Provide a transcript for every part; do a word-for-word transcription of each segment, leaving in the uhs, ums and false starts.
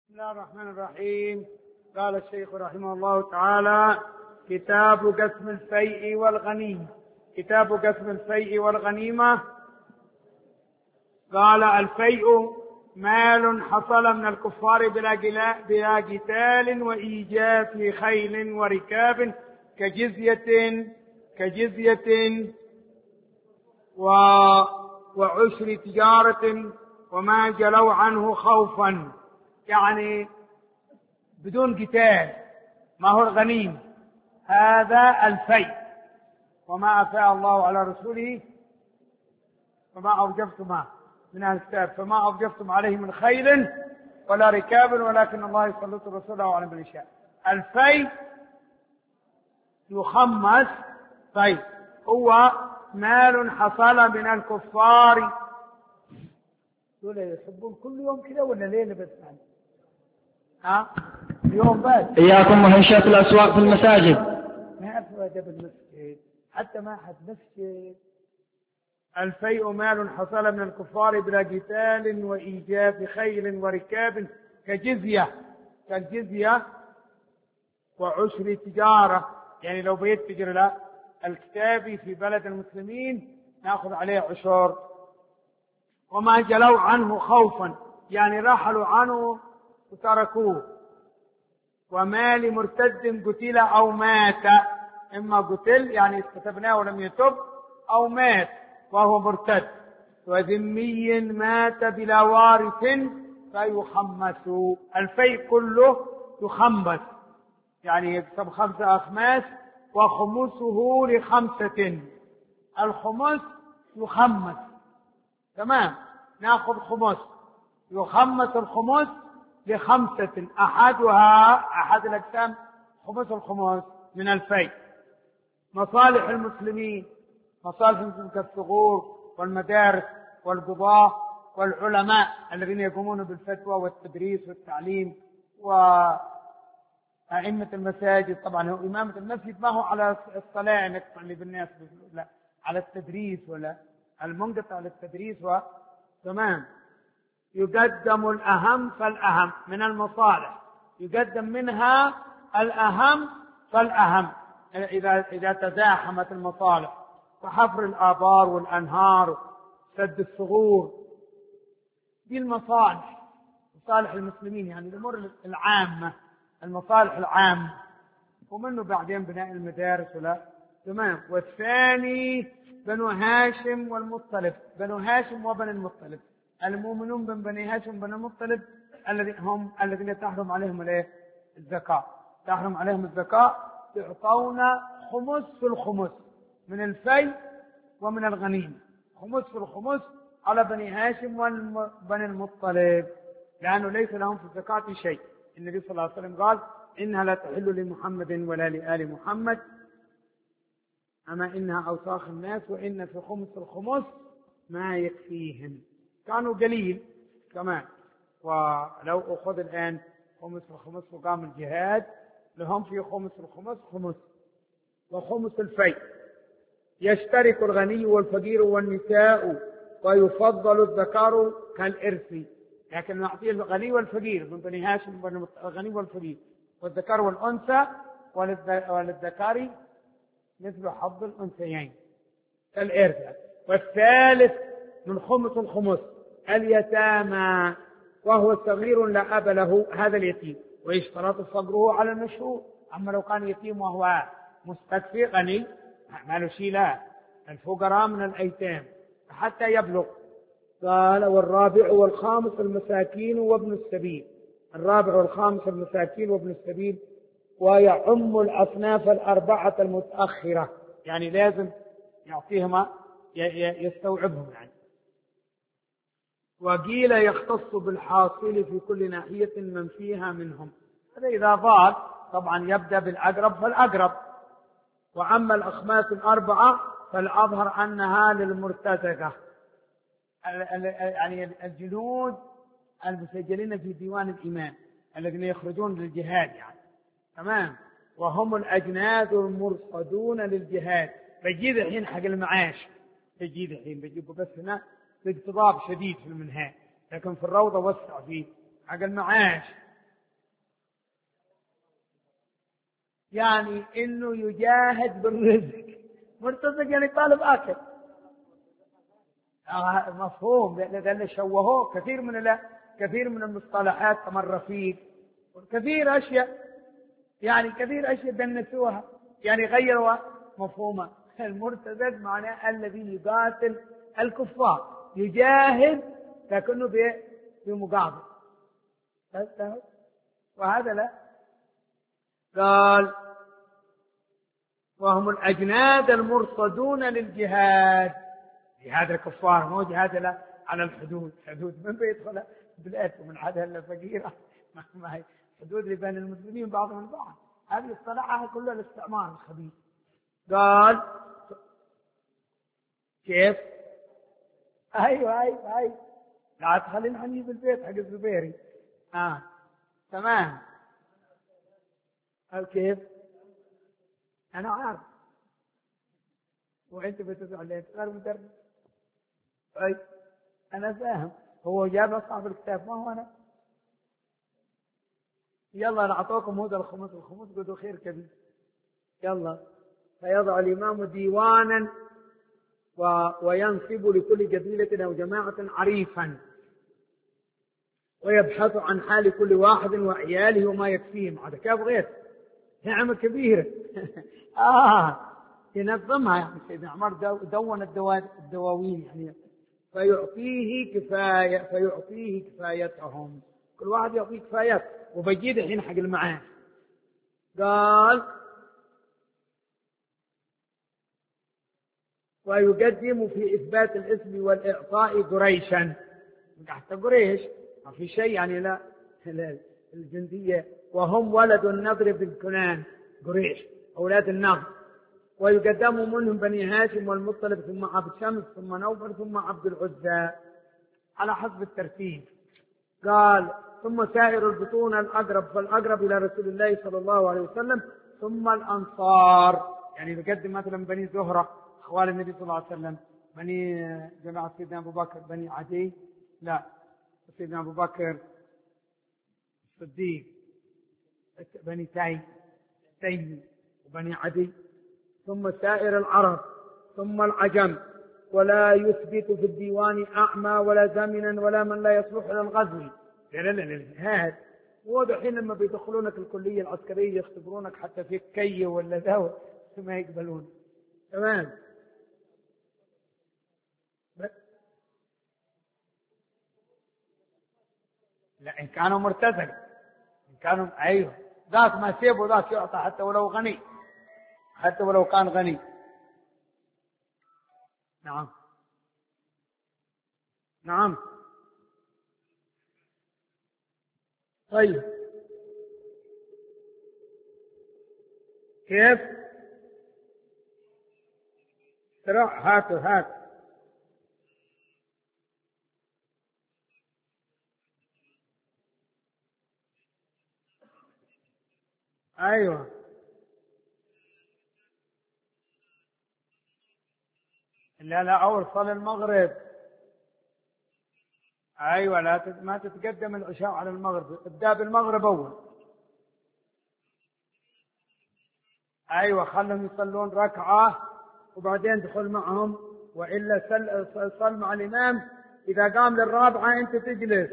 بسم الله الرحمن الرحيم. قال الشيخ رحمه الله تعالى: كتاب قسم الفيء والغنيمة. كتاب قسم الفيء والغنيمة. قال: الفيء مال حصل من الكفار بلا قتال وإيجاف خيل وركاب كجزية كجزية وعشر تجارة وما جلوا عنه خوفا، يعني بدون قتال، ما هو الغنيم، هذا الفيء. وما أفاء الله على رسوله فما أوجفتم من أهل الكتاب فما أوجفتم عليه من خيل ولا ركاب ولكن الله يسلط رسوله على من يشاء. الفيء يخمس. طيب، هو مال حصل من الكفار. دول يحبون كل يوم كده ولا ليلة بس؟ ها يوم بس. إياكم وهنشات الأسواق في المساجد. ما أفرد بالمسجد حتى ما حد مسجد. الفيء مال حصل من الكفار بلا قتال وإيجاف خيل وركاب كجزية كالجزية وعشر تجارة، يعني لو بيت تجر لا الكتابي في بلد المسلمين نأخذ عليه عشر. وما جلوا عنه خوفا، يعني رحلوا عنه وتركوه. ومال مرتد قتل أو مات، إما قتل يعني استتبناه ولم يتب، أو مات وهو مرتد. وذمي مات بلا وارث فيخمس. الفيء كله يخمس، يعني يكسب خمسة أخماس وخمسه لخمسة. الخمس يخمس، تمام، ناخذ خمس، يخمس الخمس لخمسة، أحدها أحد الأقسام خمس الخمس من الفيء. مصالح المسلمين، مصالح المسلمين كالثغور والمدارس والقضاة والعلماء الذين يقومون بالفتوى والتدريس والتعليم، وأئمة المساجد. طبعا هو إمامة المسجد ما هو على الصلاة نقطع اللي بالناس، لا، على التدريس، ولا المنقطع على التدريس. وتمام، يقدم الأهم فالأهم من المصالح، يقدم منها الأهم فالأهم إذا إذا تزاحمت المصالح، فحفر الآبار والأنهار، سد الثغور، دي المصالح، مصالح المسلمين، يعني الأمور العامة، المصالح العامة. ومنه بعدين بناء المدارس، ولا تمام. والثاني بنو هاشم والمطلب. بنو هاشم وبني المطلب، المؤمنون من بني هاشم وبني المطلب الذين هم الذين تحرم عليهم الايه؟ الزكاة. تحرم عليهم الزكاة، يعطون خمس في الخمس من الفيء ومن الغنيمة. خمس في الخمس على بني هاشم وبني المطلب، لأنه ليس لهم في الزكاة شيء. النبي صلى الله عليه وسلم قال: إنها لا تحل لمحمد ولا لآل محمد، أما إنها أوساخ الناس وإن في خمس الخمس ما يكفيهم. كانوا قليل كمان. ولو أخذ الآن خمس الخمس وقام الجهاد، لهم في خمس الخمس خمس وخمس الفيء. يشترك الغني والفقير والنساء ويفضل الذكر كالإرث، لكن نعطيه الغني والفقير من بني هاشم، الغني والفقير، والذكر والأنثى، وللذكر مثل حظ الأنثيين كالإرث. والثالث من خمس الخمس اليتامى، وهو صغير لا أب له، هذا اليتيم، ويشترط فقره على المشهور. أما لو كان يتيم وهو مستكفي غني ما له شيء، لا، الفقراء من الأيتام حتى يبلغ. قال: والرابع والخامس المساكين وابن السبيل. الرابع والخامس المساكين وابن السبيل، ويعم الأصناف الأربعة المتأخرة، يعني لازم يعطيهما يستوعبهم يعني. وقيل يختص بالحاصل في كل ناحية من فيها منهم، هذا إذا ضال طبعا يبدأ بالأقرب فالأقرب. وأما الأخماس الأربعة فالأظهر أنها للمرتزقة، يعني الجنود المسجلين في ديوان الإمام الذين يخرجون للجهاد يعني، تمام. وهم الأجناد المرصدون للجهاد. بيجيب الحين حق المعاش، بيجيب الحين بيجيبه بس هنا باقتضاب شديد في المنهاج، لكن في الروضة وسع فيه حق المعاش. يعني إنه يجاهد بالرزق. مرتزق يعني طالب آكل. آه مفهوم، لأن شوهوه كثير من لا كثير من المصطلحات كما الرفيق وكثير أشياء، يعني كثير أشياء دنسوها، يعني غيروا مفهومها. المرتزق معناه الذي يقاتل الكفار، يجاهد لكنه بمقابل. وهذا لا. قال وهم الأجناد المرصدون للجهاد. جهاد الكفار مو جهاد لا على الحدود. حدود من بيدخل بلاد ومن عادها إلا فقيرة، ما هي حدود اللي بين المسلمين بعضهم البعض. هذه الصلاحة كلها الاستعمار الخبيث. قال كيف؟ أيوة أيوة أيوة لا تخلينا نجيب البيت حق الزبيري. آه تمام. أو كيف؟ أنا عارف وأنت بتدعو ليه غير مدرس. أي أنا فاهم، هو جاب أصحاب الكتاب ما هو أنا. يلا نعطوكم هذا الخمس الخمس قدوا خير كبير. يلا فيضع الإمام ديوانا و... وينصب لكل قبيلة أو جماعة عريفا ويبحث عن حال كل واحد وعياله وما يكفيهم. هذا كيف غير نعمة كبيرة. آه ينظمها يعني سيدنا عمر دون الدواوين يعني فيعطيه كفاية فيعطيه كفايتهم، كل واحد يعطيه كفايات وبجيد الحين حق المعاش. قال ويقدم في إثبات الاسم والإعطاء قريشا. حتى قريش ما في شيء يعني لا, لا الجندية وهم ولد النضر بن كنان قريش أولاد النضر. ويقدم منهم بني هاشم والمطلب ثم عبد شمس ثم نوفل ثم عبد العزى على حسب الترتيب. قال ثم سائر البطون الأقرب فالأقرب إلى رسول الله صلى الله عليه وسلم ثم الأنصار. يعني يقدم مثلا بني زهرة أخوال النبي صلى الله عليه وسلم، بني جماعة سيدنا أبو بكر، بني عدي لا سيدنا أبو بكر الصديق، بني تاي تيمي وبني عدي، ثم سائر العرب ثم العجم. ولا يثبت في الديوان أعمى ولا زمنا ولا من لا يصلح للغزو. لا لا لا الجهاد هو دحين لما بيدخلونك الكلية العسكرية يختبرونك حتى في كي ولا ذا ما يقبلون. تمام. لا إن كانوا مرتزق إن كانوا أيوه ذاك ما سيبوا ذاك يعطى حتى ولو غني حتى ولو كان غني. نعم نعم. طيب كيف تروح هاتوا هات أيوه لا لا أول صلاة المغرب. أيوة لا ما تتقدم العشاء على المغرب، ابدأ بالمغرب أول. أيوة خلهم يصلون ركعة وبعدين دخل معهم، وإلا صل, صل مع الإمام إذا قام للرابعة أنت تجلس.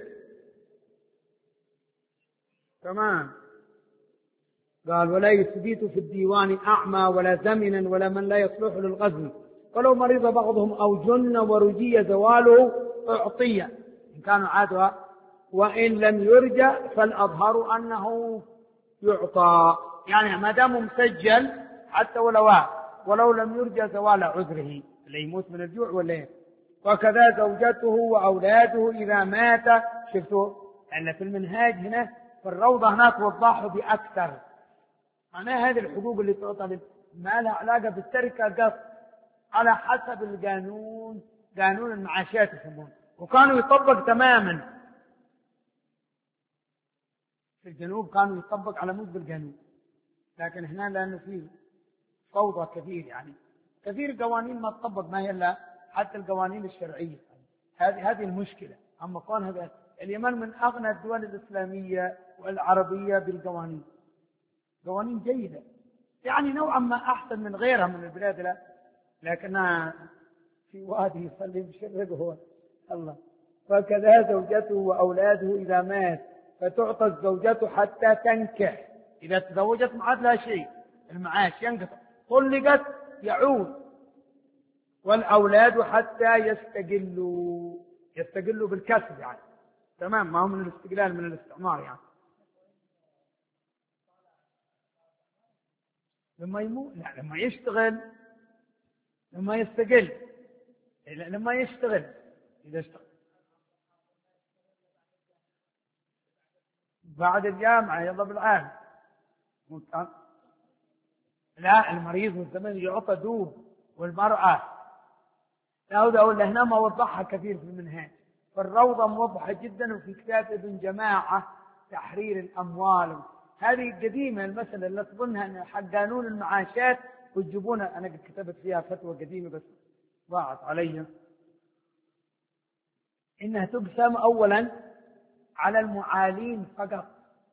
تمام. قال ولا يثبت في الديوان أعمى ولا زمنا ولا من لا يصلح للغزو ولو مريض بعضهم أو جن ورجي زواله أعطيه إن كانوا عادها، وإن لم يرجى فالأظهر أنه يعطى. يعني ما دام مسجل حتى ولو ولو لم يرجى زوال عذره اللي يموت من الجوع ولا ايه. وكذا زوجته وأولاده إذا مات. شفتوا أن في المنهاج هنا في الروضة هناك وضحوا بأكثر معناها هذه الحقوق اللي تعطى ما لها علاقة بالتركة قصد على حسب القانون، قانون المعاشات يسمونه، وكانوا يطبق تماما في الجنوب، كانوا يطبق على مود بالقانون. لكن هنا لأنه فيه فوضى كثير، يعني كثير قوانين ما تطبق ما هي إلا حتى القوانين الشرعية. هذه هذه المشكلة. أما كون هذا اليمن من أغنى الدول الإسلامية والعربية بالقوانين، قوانين جيدة يعني نوعا ما أحسن من غيرها من البلاد، لا لكنها في وادي يصلي بشرق هو الله. فكذا زوجته وأولاده إذا مات فتعطى الزوجة حتى تنكح. إذا تزوجت ما عاد لها شيء، المعاش ينقطع. طلقت يعود. والأولاد حتى يستقلوا، يستقلوا بالكسب يعني، تمام، ما هو من الاستقلال من الاستعمار يعني. لما يموت، لا لما يشتغل، لما يستقل، لما يشتغل. إذا اشتغل بعد الجامعة يلا بالعام. لا المريض والزمن يعطى دوب. والمرأة لا أقول هنا ما وضحها كثير في المنهاج، فالروضة موضحة جدا. وفي كتاب ابن جماعة تحرير الأموال، هذه قديمة المسألة اللي تظنها أن حق قانون المعاشات وتجيبونها. أنا قد كتبت فيها فتوى قديمة بس ضاعت علي. إنها تقسم أولا على المعالين فقط،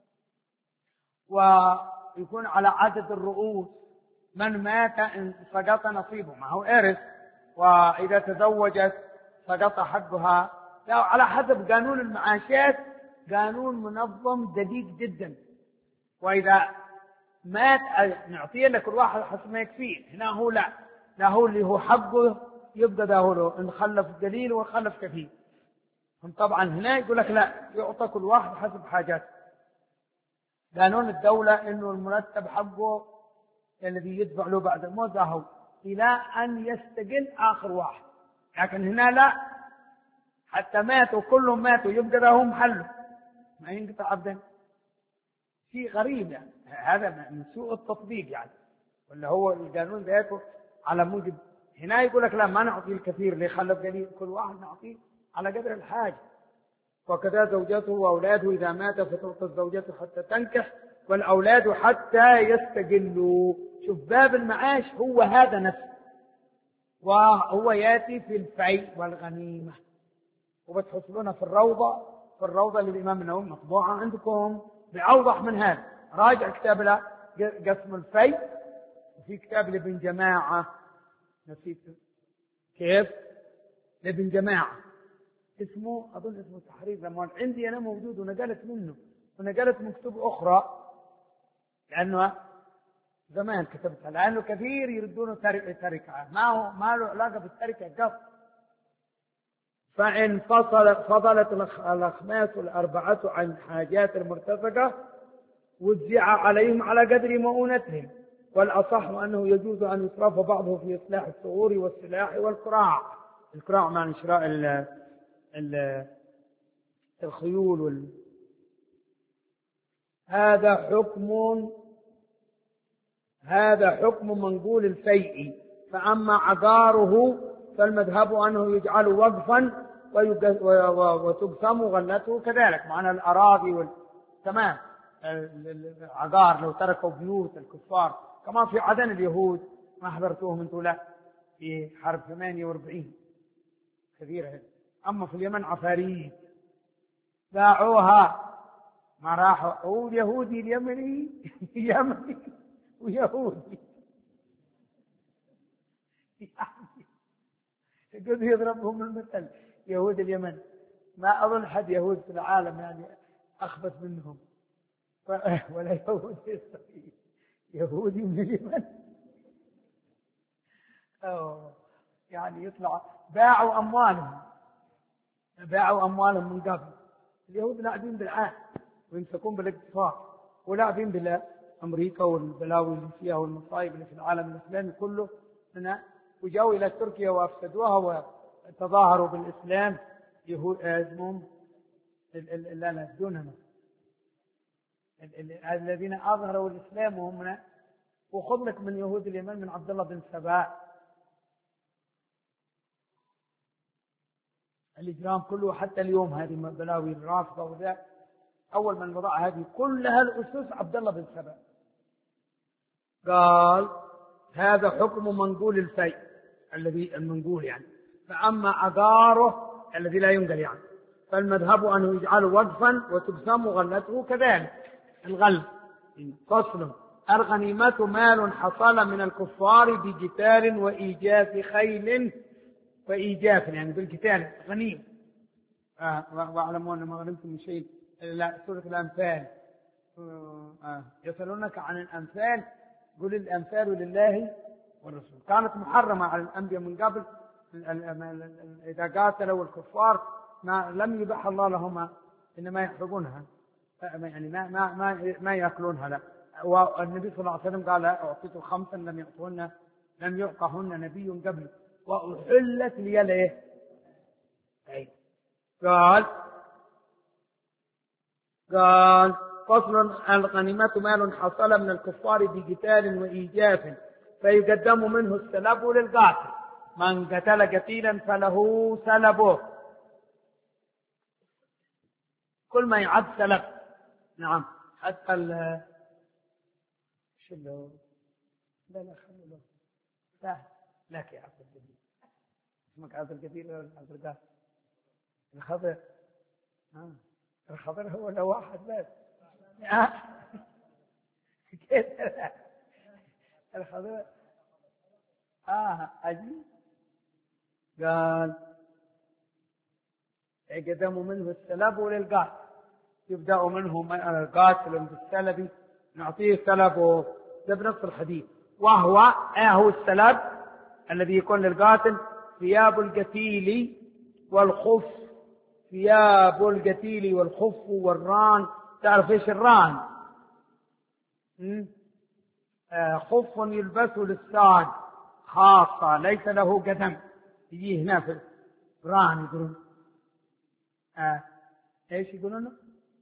ويكون على عدد الرؤوس. من مات سقط نصيبه، ما هو إرث. وإذا تزوجت سقط حقها. لا على حسب قانون المعاشات، قانون منظم دقيق جدا. وإذا مات نعطيه لكل واحد حسب ما يكفيه. هنا هو لا، لا هو اللي هو حقه يبقى ده هو له، إن خلف قليل وخلف كثير. طبعا هنا يقول لك لا، يعطى كل واحد حسب حاجاته. قانون الدولة إنه المرتب حقه الذي يدفع له بعد الموت هو إلى أن يستقل آخر واحد. لكن هنا لا، حتى ماتوا كلهم ماتوا يبقى لهم محله، ما ينقطع أبدا. شيء غريب يعني، هذا من سوء التطبيق يعني، ولا هو القانون ذاته على موجب. هنا يقول لك لا، ما نعطي الكثير اللي خلف قليل، كل واحد نعطيه على قدر الحاجة. وكذا زوجته وأولاده إذا مات فتعطى الزوجة حتى تنكح، والأولاد حتى يستقلوا. شوف باب المعاش هو هذا نفسه، وهو يأتي في الفيء والغنيمة. وبتحصلونها في الروضة، في الروضة للإمام النووي مطبوعة عندكم بأوضح من هذا. راجع كتاب له قسم الفيء، وفي كتاب لابن جماعة نسيت كيف لابن جماعة اسمه، أظن اسمه تحرير الأموال. عندي أنا موجود ونقلت منه، ونقلت من كتب أخرى لأنه زمان كتبتها، لأنه كثير يردونه تركة، ما هو ما له علاقة بالتركة قط. فإن فصل فضلت الأخماس الأربعة عن حاجات المرتفقة وزع عليهم على قدر مؤونتهم. والأصح أنه يجوز أن يصرف بعضه في إصلاح الثغور والسلاح والقراع. القراع معنى شراء ال ال الخيول وال... هذا حكم هذا حكم منقول الفيء. فأما عقاره فالمذهب أنه يجعل وقفا وتقسم غلته كذلك. معنى الأراضي وال... تمام. العقار لو تركوا بيوت الكفار، كما في عدن اليهود ما حضرتوهم انتم لا في حرب ثمانية وأربعين كثيرة. أما في اليمن عفاريت باعوها ما راحوا. هو اليهودي اليمني يمني ويهودي يقول يضربهم المثل يهود اليمن. ما أظن حد يهود في العالم يعني أخبث منهم، ولا يهودي يهودي من اليمن. أوه. يعني يطلع باعوا أموالهم باعوا أموالهم من قبل. اليهود لاعبين بالعهد ويمسكون بالاقتصاد، ولاعبين بالأمريكا والبلاوي اللي فيها والمصايب اللي في العالم الإسلامي كله هنا. وجاوا إلى تركيا وأفسدوها وتظاهروا بالإسلام. يهود اسمهم لا لا دونهم الذين أظهروا الإسلام وهم. وخذ لك من يهود اليمن من عبد الله بن سبا الإجرام كله. حتى اليوم هذه بلاوي الرافضة وذا، أول من وضع هذه كلها الأسس عبد الله بن سبا. قال هذا حكم منقول الفيء الذي المنقول يعني. فأما عقاره الذي لا ينقل يعني فالمذهب أنه يجعل وقفا وتقسم غلته كذلك. الغل فصل الغنيمة مال حصل من الكفار بجتال وإيجاف خيل وإيجاف يعني بالجتال غنيم. آه واعلموا أن ما غنمتم من شيء. لا سورة الأنفال. آه يسألونك عن الأنفال قل الأنفال لله والرسول. كانت محرمة على الأنبياء من قبل إذا قاتلوا الكفار ما لم يبح الله لهم إنما يحرقونها يعني ما ما ما ما يأكلونها. لا والنبي صلى الله عليه وسلم قال أعطيت خمسا لم يعطهن لم يعطهن نبي قبل وأحلت لي الايه. قال قال فصل الغنيمة مال حصل من الكفار بقتال وإيجاف فيقدم منه السلب للقاتل. من قتل قتيلا فله سلبه كل ما يعد سلب. نعم حتى ال شو له لا لا خلوا له لا لك يا عبد الجليل اسمك عبد الجليل ولا عبد القادر الخضر. ها الخضر هو له واحد بس كده الخضر اه عجيب. قال يقدم منه السلب للقاتل يبدأ منه القاتل بالسلب نعطيه سلبه. ده بنص الحديث. وهو آه هو السلب الذي يكون للقاتل ثياب القتيل والخف. ثياب القتيل والخف والران. تعرف ايش الران؟ آه خف يلبسه للساد خاصة ليس له قدم يجي هنا في ران يقولون آه. ايش يقولون؟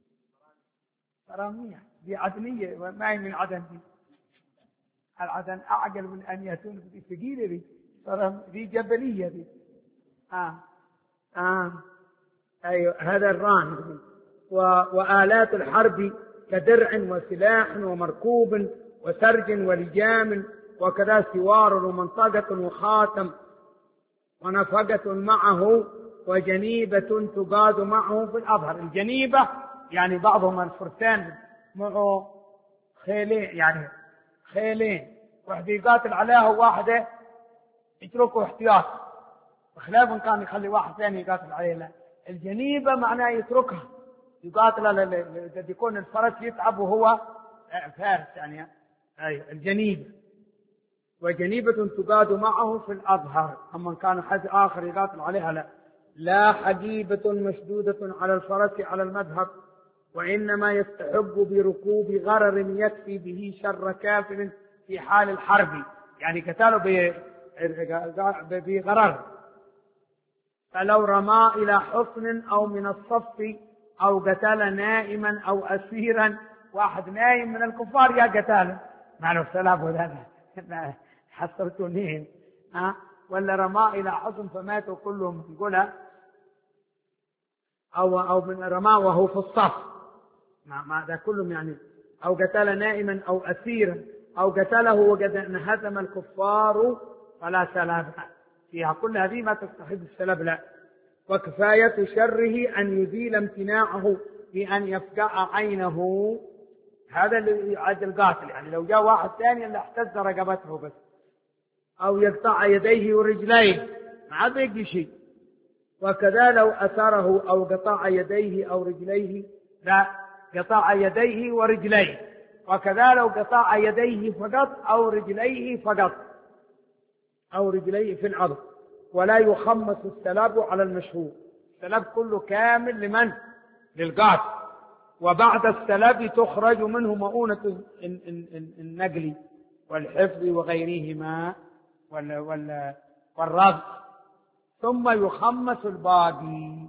رامية دي عدنية ما هي من عدن. دي العدن أعقل من أن يكون في ثقيلة. دي دي جبلية دي. آه. آه. أيوة هذا الران. وآلات الحرب كدرع وسلاح ومركوب وسرج ولجام وكذا سوار ومنطقة وخاتم ونفقة معه وجنيبة تقاد معه في الأظهر. الجنيبة يعني بعضهم الفرسان معه خيلين يعني خيلين واحد يقاتل عليها وواحدة يتركه احتياط بخلاف كان يخلي واحد ثاني يقاتل عليه. لا الجنيبة معناه يتركها يقاتل قد يكون الفرس يتعب وهو فارس يعني. أي الجنيبة. وجنيبة تقاد معه في الأظهر. أما كان حد آخر يقاتل عليها لا. لا حجيبة مشدودة على الفرس على المذهب وإنما يستحب بركوب غرر يكفي به شر كافر في حال الحرب يعني قتاله بغرر. فلو رمى إلى حصن أو من الصف أو قتل نائما أو أسيرا. واحد نايم من الكفار يا قتاله ما له سلام ولا حصرتونين ها ولا رمى إلى حصن فماتوا كلهم نقولها أو أو من رمى وهو في الصف ما ده كلهم يعني. أو قتل نائما أو أسيرا أو قتله وقد انهزم الكفار فلا سلام فيها. كل هذه ما تستحب السلب لا. وكفاية شره أن يزيل امتناعه بأن يفقع عينه. هذا اللي يعد القاتل يعني لو جاء واحد ثاني اللي احتز رقبته بس أو يقطع يديه ورجليه ما عاد يجي شيء. وكذا لو أسره أو قطع يديه أو رجليه لا قطع يديه ورجليه. وكذا لو قطع يديه فقط أو رجليه فقط أو رجليه في الأرض. ولا يخمس السلاب على المشهور. السلاب كله كامل لمن؟ للقاتل. وبعد السلاب تخرج منه مؤونة النقل والحفظ وغيرهما والربط ثم يخمس الباقي.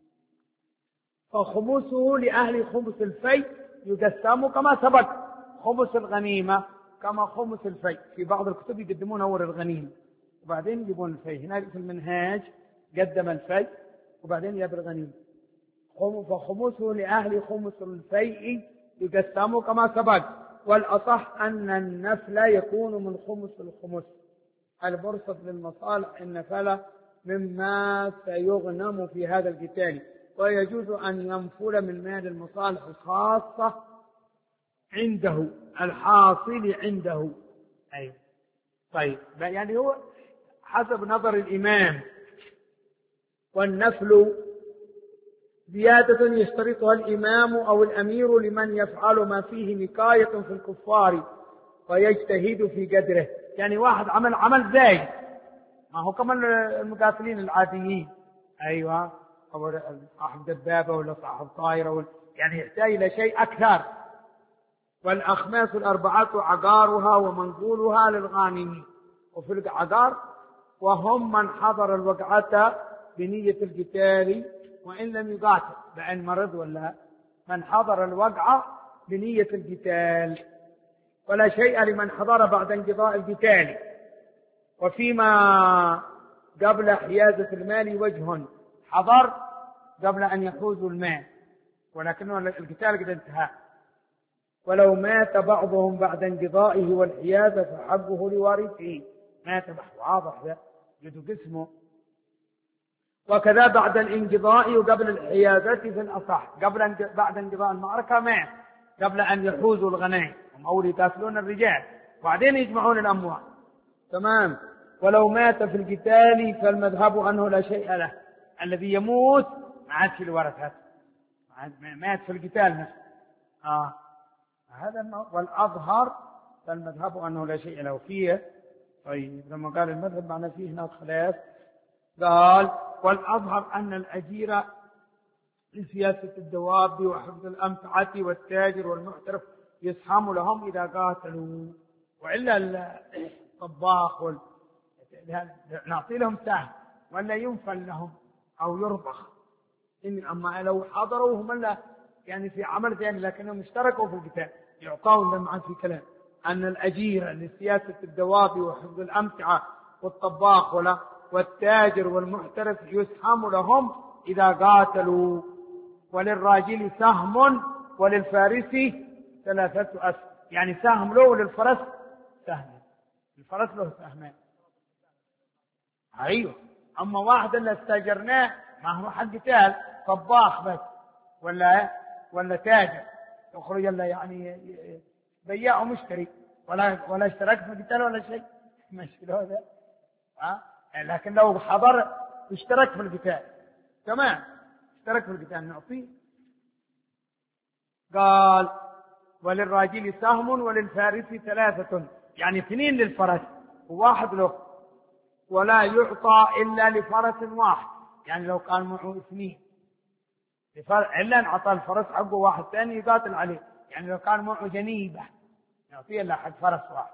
فخمسه لأهل خمس الفي يقسم كما سبق خمس الغنيمة كما خمس الفي. في بعض الكتب يقدمون أول الغنيمة وبعدين يجيبون الفي. هنا في المنهاج قدم الفي وبعدين يجيب الغنيمة. فخمسه لأهل خمس الفيء يقسم كما سبق. والأصح أن النفل يكون من خمس الخمس المرصد للمصالح النفل مما سيغنم في هذا القتال. ويجوز أن ينفل من مال المصالح الخاصة عنده الحاصل عنده. أيوة. طيب يعني هو حسب نظر الإمام. والنفل زيادة يشترطها الإمام أو الأمير لمن يفعل ما فيه نكاية في الكفار ويجتهد في قدره. يعني واحد عمل عمل زايد، ما هو كمان المقاتلين العاديين، أيوة، أو صاحب دبابة ولا صاحب طائرة، يعني يحتاج إلى شيء أكثر. والأخماس الأربعة عقارها ومنقولها للغانمين. وفي العقار وهم من حضر الوقعة بنية القتال وإن لم يقاتل، بأن مرض ولا من حضر الوقعة بنية القتال. ولا شيء لمن حضر بعد انقضاء القتال. وفيما قبل حيازة المال وجه، حضر قبل أن يحوزوا المال ولكن القتال قد انتهى. ولو مات بعضهم بعد انقضائه والحيازة فحقه لوارثه. مات واضح ده جدو قسمه. وكذا بعد الانقضاء وقبل الحيازة في الأصح، قبل بعد انقضاء المعركة مات قبل أن يحوزوا الغنائم، هم أول يقاتلون الرجال وبعدين يجمعون الأموال. تمام. ولو مات في القتال فالمذهب أنه لا شيء له. الذي يموت ما عادش الورثة، مات في القتال نفسه. آه. هذا والأظهر فالمذهب أنه لا شيء له فيه. طيب لما قال المذهب معنى فيه هناك خلاف، قال والأظهر أن الأجير لسياسة الدواب وحفظ الأمتعة والتاجر والمحترف يسهم لهم إذا قاتلوا. وإلا الطباخ وال... نعطي لهم سهم ولا ينفل لهم أو يربخ. إن أما لو حضروا هم لا يعني في عمل ثاني لكنهم اشتركوا في القتال يعطون لهم عن في كلام أن الأجير لسياسة الدواب وحفظ الأمتعة والطباخ ولا والتاجر والمحترف يسهم لهم إذا قاتلوا. وللراجل سهم وللفارس ثلاثة أسهم، يعني سهم له وللفرس سهم. الفرس له سهمان. أيوه. أما واحد اللي استاجرناه ما هو حق قتال، طباخ بس ولا ولا تاجر يخرج الا يعني بياع ومشتري ولا ولا اشترك في القتال ولا شيء، ماشي هذا. ها أه؟ لكن لو حضر اشترك في القتال تمام، اشترك في القتال نعطيه. قال وللراجل سهم وللفارس ثلاثة، يعني اثنين للفرس وواحد له. ولا يعطى إلا لفرس واحد، يعني لو كان معه اثنين إلا أن أعطى الفرس حقه واحد ثاني يقاتل عليه، يعني لو كان معه جنيبة يعطيه إلا حق فرس واحد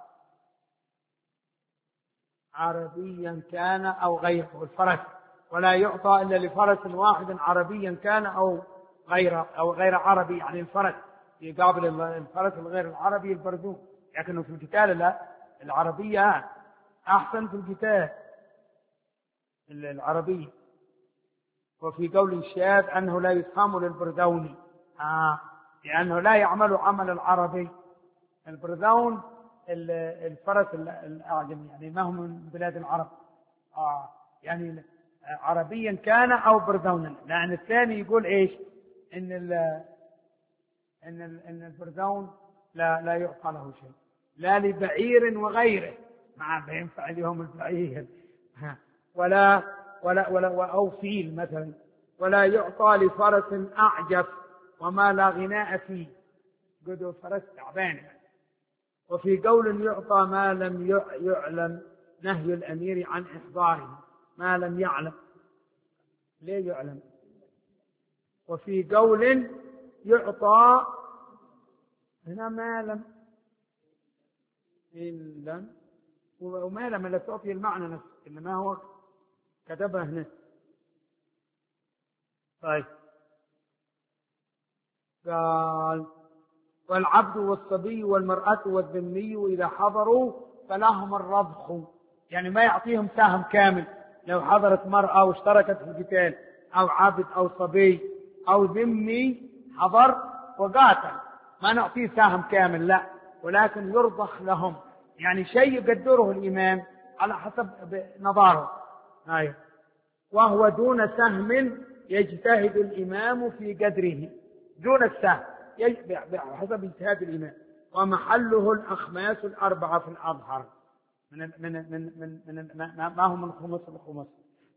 عربيا كان أو غيره الفرس. ولا يعطى إلا لفرس واحد عربيا كان أو غير أو غير عربي، يعني الفرس يقابل الفرس الغير العربي البردون. لكنه في القتال لا، العربية أحسن في القتال العربية. وفي قول الشاذ أنه لا يسهم للبردوني آه. لأنه لا يعمل عمل العربي. البردون الفرس الأعجمي، يعني ما هو من بلاد العرب آه. يعني عربيا كان أو بردونا. لأن الثاني يقول إيش إن ال إن ال إن البردون لا لا يعطى له شيء لا لبعير وغيره، ما بينفع اليوم البعير ولا ولا ولا أو فيل مثلا. ولا يعطى لفرس أعجف وما لا غناء فيه، قدوا فرس تعبان. وفي قول يعطى ما لم يعلم نهي الأمير عن إحضاره، ما لم يعلم ليه يعلم. وفي قول يعطى هنا ما لم إن لم، وما لم لا تعطي المعنى نفسه إنما هو كتبها هنا. طيب قال والعبد والصبي والمرأة والذمي إذا حضروا فلهم الرضخ، يعني ما يعطيهم سهم كامل. لو حضرت مرأة واشتركت في القتال أو عبد أو صبي أو ذمي حضر وقاتل ما نعطيه سهم كامل لا، ولكن يرضخ لهم، يعني شيء يقدره الإمام على حسب نظاره. أيوه. وهو دون سهم يجتهد الإمام في قدره، دون السهم حسب اجتهاد الإمام. ومحله الأخماس الأربعة في الأظهر من من من من, من ما هو من خمس الخمس.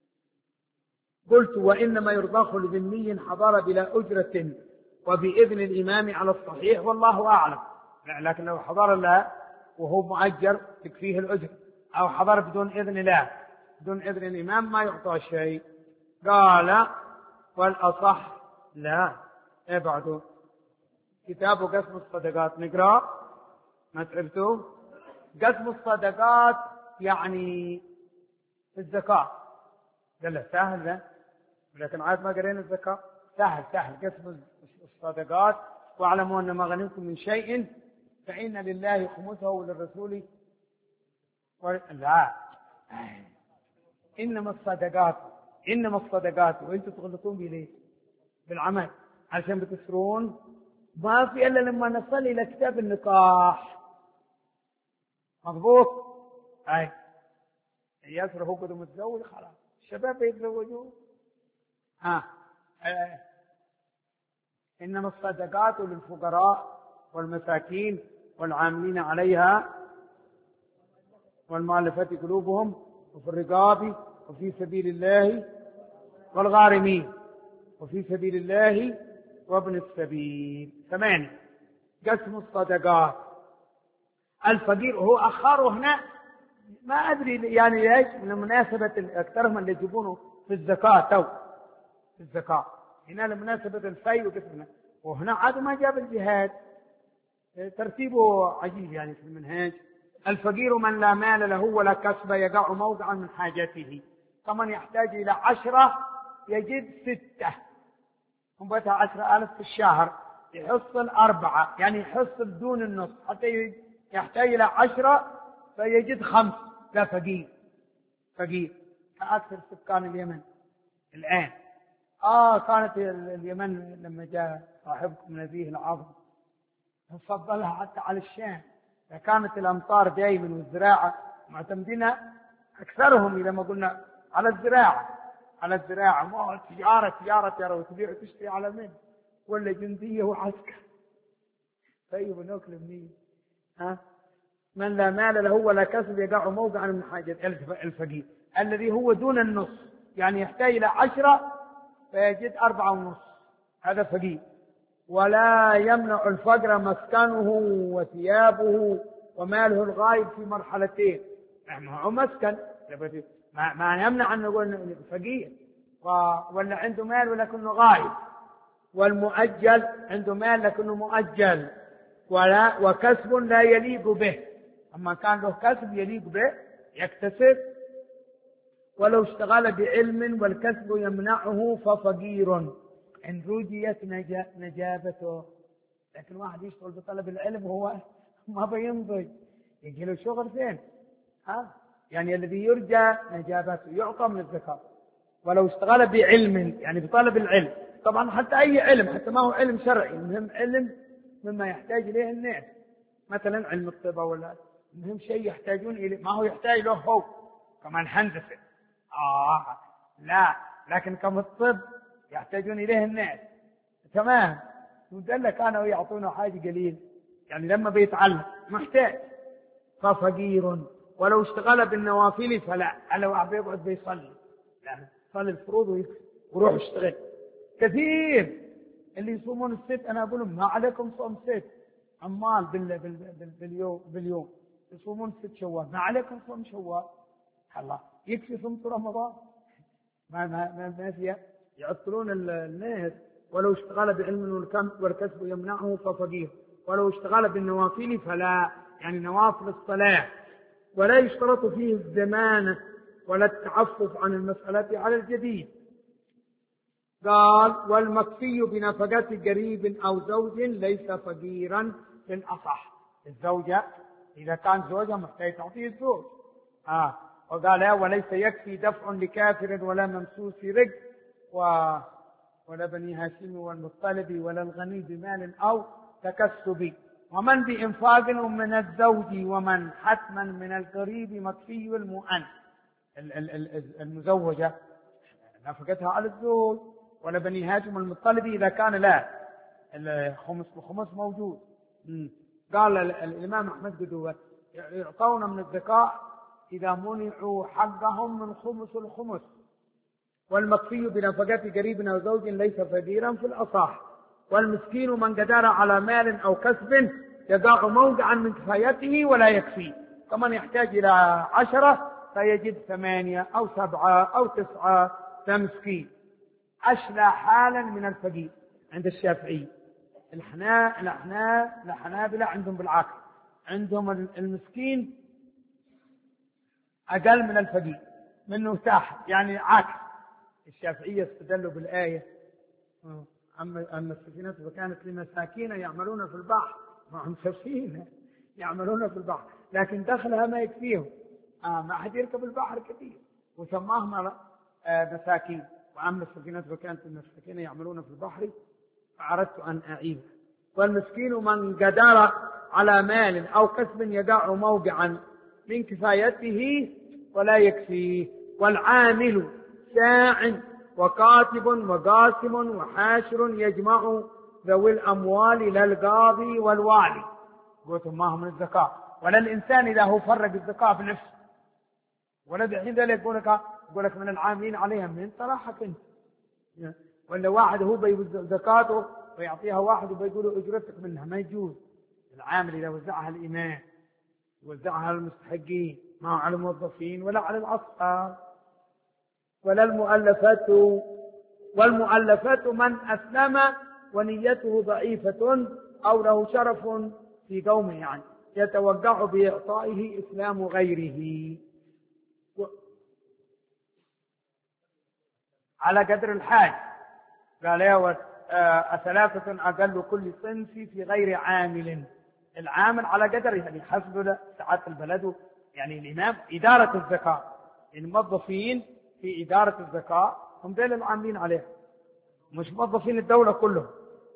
قلت وإنما يرضخ لذمي حضر بلا أجرة وبإذن الإمام على الصحيح والله أعلم. لكن لو حضر لا وهو مؤجر تكفيه الأجر، أو حضر بدون إذن لا بدون إذن الإمام ما يعطى شيء. قال والأصح لا. ابعدوا كتاب قسم الصدقات نقرأ. ما تعرفتوا قسم الصدقات يعني الزكاة؟ قال له سهل له، لكن عاد ما قرينا الزكاة. سهل سهل قسم الصدقات. واعلموا أن ما غنمتم من شيء فإن لله خمسه وللرسول و... لا إنما الصدقات إنما الصدقات وأنتم تغلطون بليه بالعمل عشان بتسرون. ما في إلا لما نصل إلى كتاب النكاح. مضبوط؟ أي ياسر هو قد متزوج خلاص الشباب يتزوجون. ها آه. إنما الصدقات للفقراء والمساكين والعاملين عليها والمؤلفة قلوبهم وفي الرقاب وفي سبيل الله والغارمين وفي سبيل الله وابن السبيل. ثمانية قسم الصدقات. الفقير هو أخره هنا ما أدري يعني ليش من مناسبة أكثرهم اللي يجيبونه في الزكاة تو في الزكاة هنا لمناسبة الفي وقسمنا، وهنا عاد ما جاب الجهاد. ترتيبه عجيب يعني في المنهاج. الفقير من لا مال له ولا كسب يقع موضعا من حاجته، كمن يحتاج إلى عشرة يجد ستة، هم عشرة ألف في الشهر يحصل أربعة، يعني يحصل دون النص، حتى يحتاج إلى عشرة فيجد خمس. لا فقير فقير كأكثر سكان اليمن الآن. آه كانت اليمن لما جاء صاحبكم نبيه العظم فضلها حتى على الشام، كانت الأمطار دائما والزراعة معتمدين أكثرهم إذا ما قلنا على الزراعة على الزراعة ما تجارة تجارة ترى وتبيع وتشتري على من ولا جندية وعسكر. طيب ناكل منين؟ ها من لا مال له ولا كسب يقع موضعا من حاجة. الفقير الذي هو دون النص يعني يحتاج إلى عشرة فيجد أربعة ونص، هذا فقير. ولا يمنع الفقر مسكنه وثيابه وماله الغايب في مرحلتين. هو مسكن ما, ما يمنع أن نقول فقير ولا عنده مال ولكنه غايب. والمؤجل عنده مال لكنه مؤجل ولا وكسب لا يليق به، أما كان له كسب يليق به يكتسب. ولو اشتغل بعلم والكسب يمنعه ففقير إن رجيت نجابته. لكن واحد يشتغل بطلب العلم وهو ما بينضج يجي له شغل فين؟ ها يعني الذي يرجى نجابته يعطى من الزكاة. ولو اشتغل بعلم يعني بطلب العلم، طبعا حتى أي علم حتى ما هو علم شرعي، المهم علم مما يحتاج إليه الناس، مثلا علم الطب ولا المهم شيء يحتاجون إليه، ما هو يحتاج له هو كمان هندسة آه لا، لكن كم الطب يحتاجون إليه الناس تمام. ودل كانوا يعطونه حاجة قليل يعني لما بيتعلم محتاج. ففقير ولو اشتغل بالنوافل فلا. لو واحد يقعد بيصلي يعني صلي الفروض ويروح يشتغل. كثير اللي يصومون الست أنا أقول لهم ما عليكم صوم ست عمال بال بال بال باليوم باليوم يصومون ست شوال، ما عليكم صوم شوال. الله يكفي صمت رمضان ما ما ما فيها يعطلون الناس. ولو اشتغل بعلم والكسب يمنعه ففقير. ولو اشتغل بالنوافل فلا، يعني نوافل الصلاة. ولا يشترط فيه الزمانة ولا التعفف عن المسألة على الجديد. قال والمكفي بنفقة قريب أو زوج ليس فقيرا بالأصح. الزوجة إذا كان زوجها محتاج تعطيه الزوج. آه. وقال وليس يكفي دفع لكافر ولا ممسوس رق و... ولا بني هاشم والمطلب ولا الغني بمال أو تكسب. ومن بإنفاق من الزوج ومن حتما من القريب مكفي المؤن المزوجة نفقتها على الزوج. ولا بني هاشم والمطلب إذا كان لا الخمس الخمس موجود. قال الإمام أحمد قدوة يعطون من الزكاة إذا منعوا حقهم من خمس الخمس، والمكفي بنفقة قريب أو زوج ليس فقيرا في الأصح، والمسكين من قدر على مال أو كسب يضع موضعا من كفايته ولا يكفي، كمن يحتاج إلى عشرة فيجد ثمانية أو سبعة أو تسعة فمسكين. أشلى حالا من الفقير عند الشافعي. الحناء الحناء الحنابلة عندهم بالعكس، عندهم المسكين أقل من الفقير، منه تحت، يعني عكس. الشافعية استدلوا بالآية أما السفينة فكانت لمساكين يعملون في البحر، ما هم سفينة يعملون في البحر لكن دخلها ما يكفيهم، آه ما حد يركب البحر كثير وسماهم آه مساكين. وأما السفينة فكانت لمساكين يعملون في البحر فأردت أن أعيد. والمسكين من قدر على مال أو كسب يدع موقعا من كفايته ولا يكفيه، والعامل ساع وكاتب وقاسم وحاشر يجمع ذوي الأموال للقاضي والوالي، قلت ما هم من الزكاة. ولا الإنسان إذا هو فرق الزكاة في نفسه، ولا دحين ذلك يقول لك يقول لك من العاملين عليها من طرحك انت، ولا واحد هو بيوزع زكاته ويعطيها واحد وبيقول اجرتك منها، ما يجوز. العامل إذا وزعها الإمام وزعها على المستحقين، ما على الموظفين ولا على الأصحاب ولا المؤلفات. والمؤلفات من أسلم ونيته ضعيفة أو له شرف في قومه، يعني يتوقع بإعطائه إسلام غيره على قدر الحاج. قال يا ثلاثة أقل كل صنف في غير عامل. العامل على قدر، يعني حسب سعة البلد، يعني الإمام إدارة الزكاة، الموظفين في إدارة الزكاة هم ذيل العاملين عليها، مش موظفين الدولة كلهم.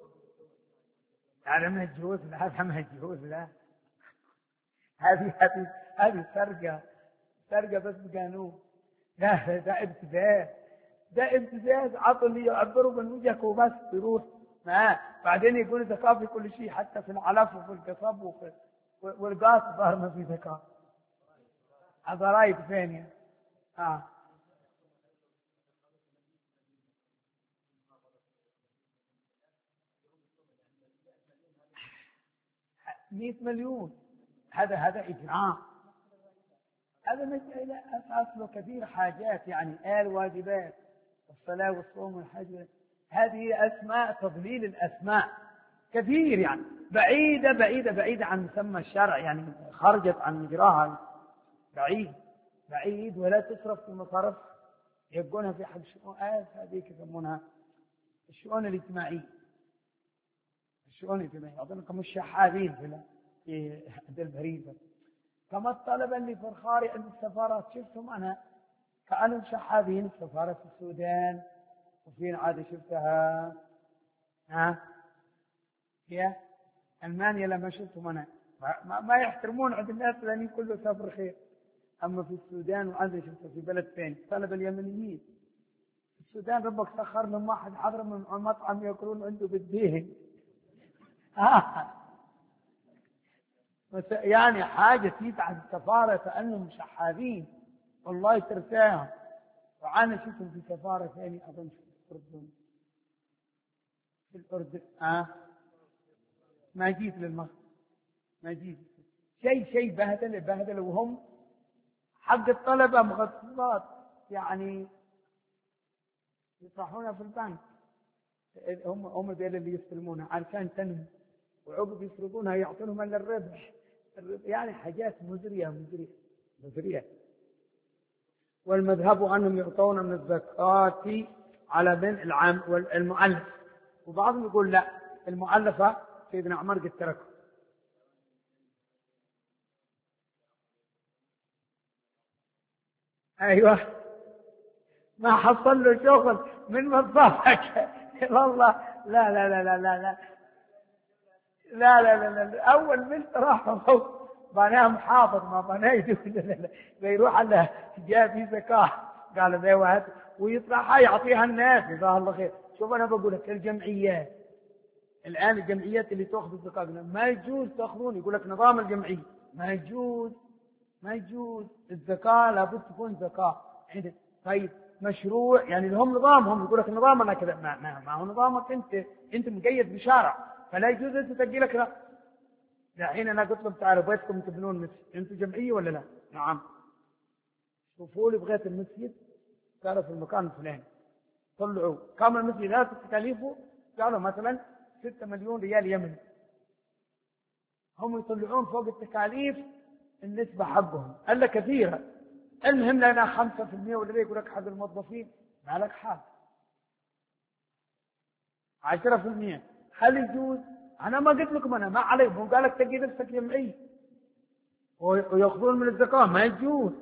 هذا ما يجوز، هذا ما يجوز، لا هذه هذه هذه سرقة سرقة بس بقانون. لا ده ابتزاز، ده ابتزاز. عطوا اللي يعبروا من وجهك وبس يروح ما بعدين يقول زكاة في كل شيء، حتى في العلف وفي القصب وفي والقاص ظهر ما في زكاة. هذا رايك فين يا آه. مئة مليون، هذا هذا إجرام، هذا مسألة أصله كثير حاجات، يعني آل واجبات الصلاة والصوم والحج، هذه أسماء تضليل الأسماء كثير، يعني بعيدة بعيدة بعيدة عن مسمى الشرع، يعني خرجت عن مجراها، بعيد بعيد ولا تصرف في المصارف يبقونها في حق شؤون هذه يسمونها الشؤون الاجتماعية. الشؤون الاجتماعية أظنكم الشحاذين في في البريدة، كما الطلبة اللي في الخارج عند السفارات شفتهم أنا كأنهم شحاذين. سفارة السودان وفين عاد شفتها ها هي ألمانيا، لما شفتهم أنا ما, ما يحترمون عند الناس لأن كله سافر خير. أما في السودان وعاد شفته في بلد ثاني الطلبة اليمنيين في السودان ربك سخر لهم واحد حضر من مطعم يأكلون عنده بالدين ها يعني حاجة تيجي السفارة كأنهم شحاذين، والله ترتاهم. وأنا شفتهم في سفارة ثانية أظن في الأردن في الأردن آه ما جيت للمغرب، ما جيت شيء شيء بهدل بهدل، وهم حق الطلبة مغصبات، يعني يطرحونها في البنك، هم هم ذول اللي يستلمونها علشان تنمو، وعقب يسرقونها يعطونهم الا الربح، يعني حاجات مزرية مزرية مزرية. والمذهب أنهم يعطون من الزكاة على من العام والمؤلف، وبعضهم يقول لا المؤلفة سيدنا عمر قد تركه. أيوة ما حصل له شغل من مصافك والله لا لا لا لا لا لا لا لا لا لا أول من راح بناه محافظ ما بناه يدول بيروح على جاء في زكاة قال ذي واحد ويطلعها يعطيها الناس جزاه الله خير. شوف أنا بقول لك الجمعيات الآن الجمعيات اللي تأخذ الزكاة ما يجوز تأخذون، يقول لك نظام الجمعية ما يجوز، ما يجوز. الزكاة لابد تكون زكاة. طيب مشروع يعني لهم نظامهم، يقول لك نظامنا كذا، ما, ما, ما هو نظامك أنت، أنت مقيد بشارع، فلا يجوز أنت تجي لك لا. الحين أنا قلت لهم تعالوا بيتكم تبنون مسجد، أنتم جمعية ولا لا؟ نعم. شوفوا لي بغيت المسجد، قالوا في المكان الفلاني، طلعوا كم المسجد لا تكاليفه، قالوا مثلا ستة مليون ريال يمني، هم يطلعون فوق التكاليف النسبة حقهم ألا كثيرة. المهم لنا خمسة في المئة ولا يقول لك حق الموظفين ما لك حق عشرة في المئة. هل يجوز؟ أنا ما قلت لكم أنا ما عليهم، قال لك تجي نفسك جمعي ويأخذون من الزكاة، ما يجوز.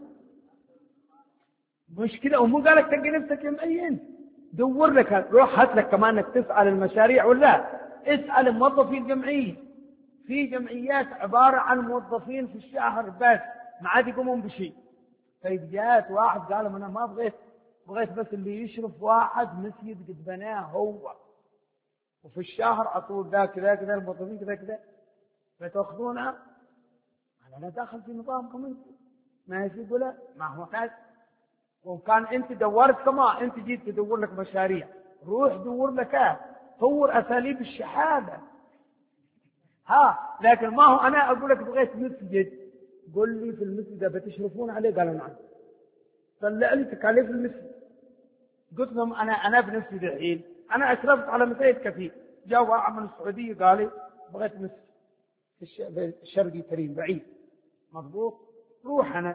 مشكلة ومو قال لك تجي نفسك جمعي، أنت دور لك، روح هات لك كمان انك تسأل المشاريع ولا اسأل موظفين الجمعية. في جمعيات عبارة عن موظفين في الشهر بس ما عاد يقومون بشيء. طيب جاءت واحد قال انا ما بغيت، بغيت بس اللي يشرف واحد مسجد قد بناه هو، وفي الشهر عطول ذا كذا كذا الموظفين كذا كذا، فتأخذونها. انا لا داخل في نظامكم انت، ما يجيب ولا ما هو ناس. وكان انت دورت كما انت جيت تدور لك مشاريع، روح دور لك طور اساليب الشهاده. ها لكن ما هو انا اقول لك بغيت مسجد، قل لي في المسجد بتشرفون عليه، قالوا نعم، طلع لي تكاليف المسجد. قلت لهم انا انا بنفسي الحين انا اشرفت على مساجد كثير. جاء واحد من السعوديه قال لي بغيت مسجد في الشرقي كريم بعيد، مضبوط، روح انا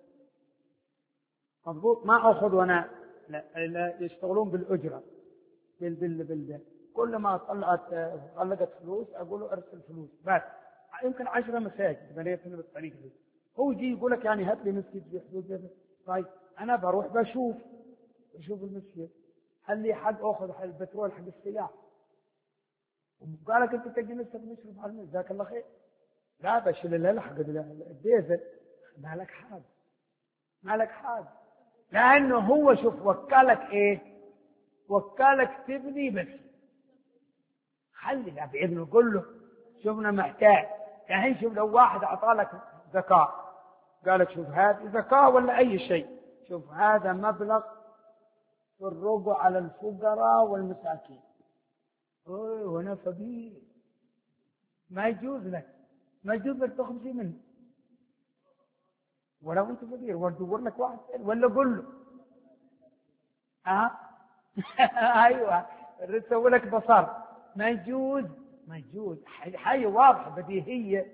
مضبوط، ما اخذ وانا لا, لا يشتغلون بالاجره بال بال بال كل ما طلعت طلقت فلوس اقول له ارسل فلوس بس. يمكن عشرة مساجد بنيتهم بالطريقه دي. هو يجي يقول لك يعني هات لي مسجد في حدود. طيب انا بروح بشوف بشوف المسجد هل لي حق اخذ حق البترول حق السلاح، وقال لك انت تجي نفسك نشرف على المسجد جزاك الله خير، لا بشيل له حق الديزل، ما لك حاجه ما لك حاجه. لانه هو شوف وكالك ايه، وكالك تبني بس، خلي لا بإذنه قل له شوفنا محتاج. يعني شوف لو واحد أعطالك زكاة قال لك شوف هذه زكاة ولا أي شيء، شوف هذا مبلغ في الربع على الفقراء والمساكين، أوه وانا فقير ما يجوز لك، ما يجوز لك تأخذ شيء منه ولو أنت فقير، ودور لك واحد ولا قل له ها أيوة تسوي لك بصر، ما يجوز ما يجوز. حاجة واضحة بديهية.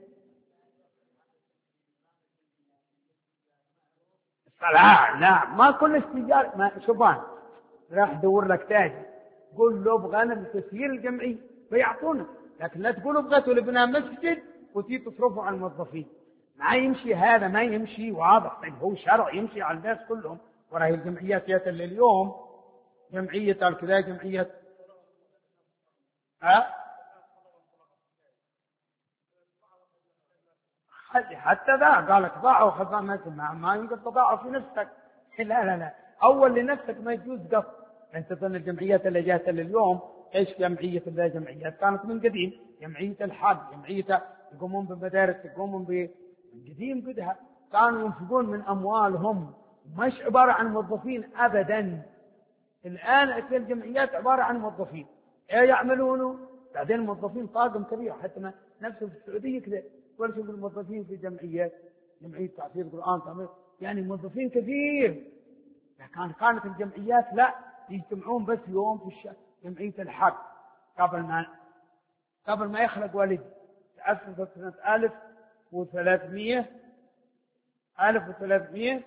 لا لا ما كل استجار ما شوفان راح دور لك تاجر قول له بغانا بتسيير الجمعية فيعطونا، لكن لا تقولوا بغيتوا لبناء مسجد وتي تصرفوا على الموظفين، ما يمشي هذا، ما يمشي. واضح طيب هو شرع يمشي على الناس كلهم. وراهي الجمعيات يا اليوم جمعية الكذا جمعية ها حتى ذا قال لك ضاعوا خزانتك، ما, ما يمكن تضاعوا في نفسك. لا لا لا أول لنفسك ما يجوز قصد. أنت تظن الجمعيات اللي جات اليوم إيش جمعية لا جمعيات كانت من قديم، جمعية الحج، جمعية يقومون بمدارس، يقومون بقديم قدها كانوا ينفقون من أموالهم، مش عبارة عن موظفين أبدا. الآن الجمعيات عبارة عن موظفين إيه يعملونه، بعدين الموظفين طاقم كبير، حتى ما نفسه في السعودية كذا ولا شوف الموظفين في جمعيات، جمعية تعطيل القرآن تعمل يعني موظفين كثير. لكن كانت الجمعيات لا يجتمعون بس يوم في الشهر، جمعية الحج قبل ما قبل ما يخلق والدي تأسست سنة ألف وثلاثمية ألف وثلاثمية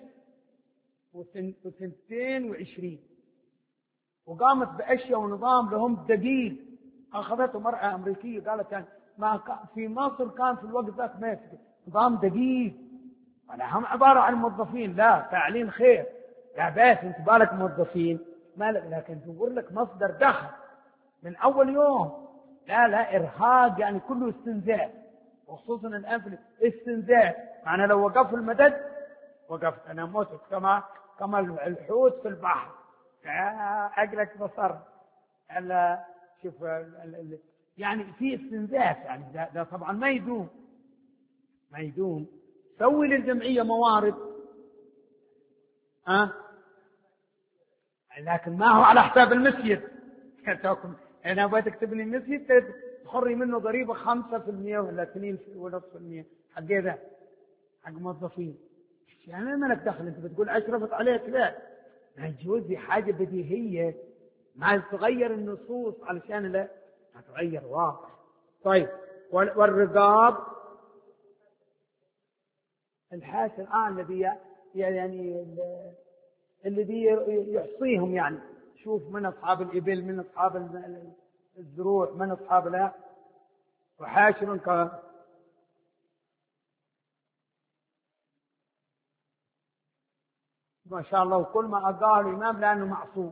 وثنتين وعشرين، وقامت بأشياء ونظام لهم دقيق. أخذته مرأة أمريكية قالت يعني ما كان في مصر كان في الوقت ذاك ما يفكر نظام دقيق، أنا هم عبارة عن موظفين لا فاعلين خير، لا بس انت بالك موظفين ما لك، لكن تقول لك مصدر دخل من أول يوم. لا لا إرهاق يعني كله استنزاف، وخصوصا الآن في الاستنزاف. أنا لو وقف المدد وقفت أنا موت كما كما الحوت في البحر أقلك بصر. ألا شوف يعني في استنزاف، يعني ده, ده طبعا ما يدوم ما يدوم. سوي للجمعية موارد أه؟ لكن ما هو على حساب المسجد. أنا أبغى تبني المسجد تخري منه ضريبة خمسة في المية ولا اثنين ونصف في المية حق ذا حق موظفين. يعني ما لك دخل، أنت بتقول أشرفت عليك، لا ما يجوز، حاجة بديهية ما تغير النصوص علشان لا ما تغير واضح. طيب والرقاب الحاشر آه الذي يعني الذي يحصيهم، يعني شوف من أصحاب الإبل، من أصحاب الزروع، من أصحاب لا، وحاشر ك ما شاء الله. وكل ما أقال الإمام لأنه معصوم.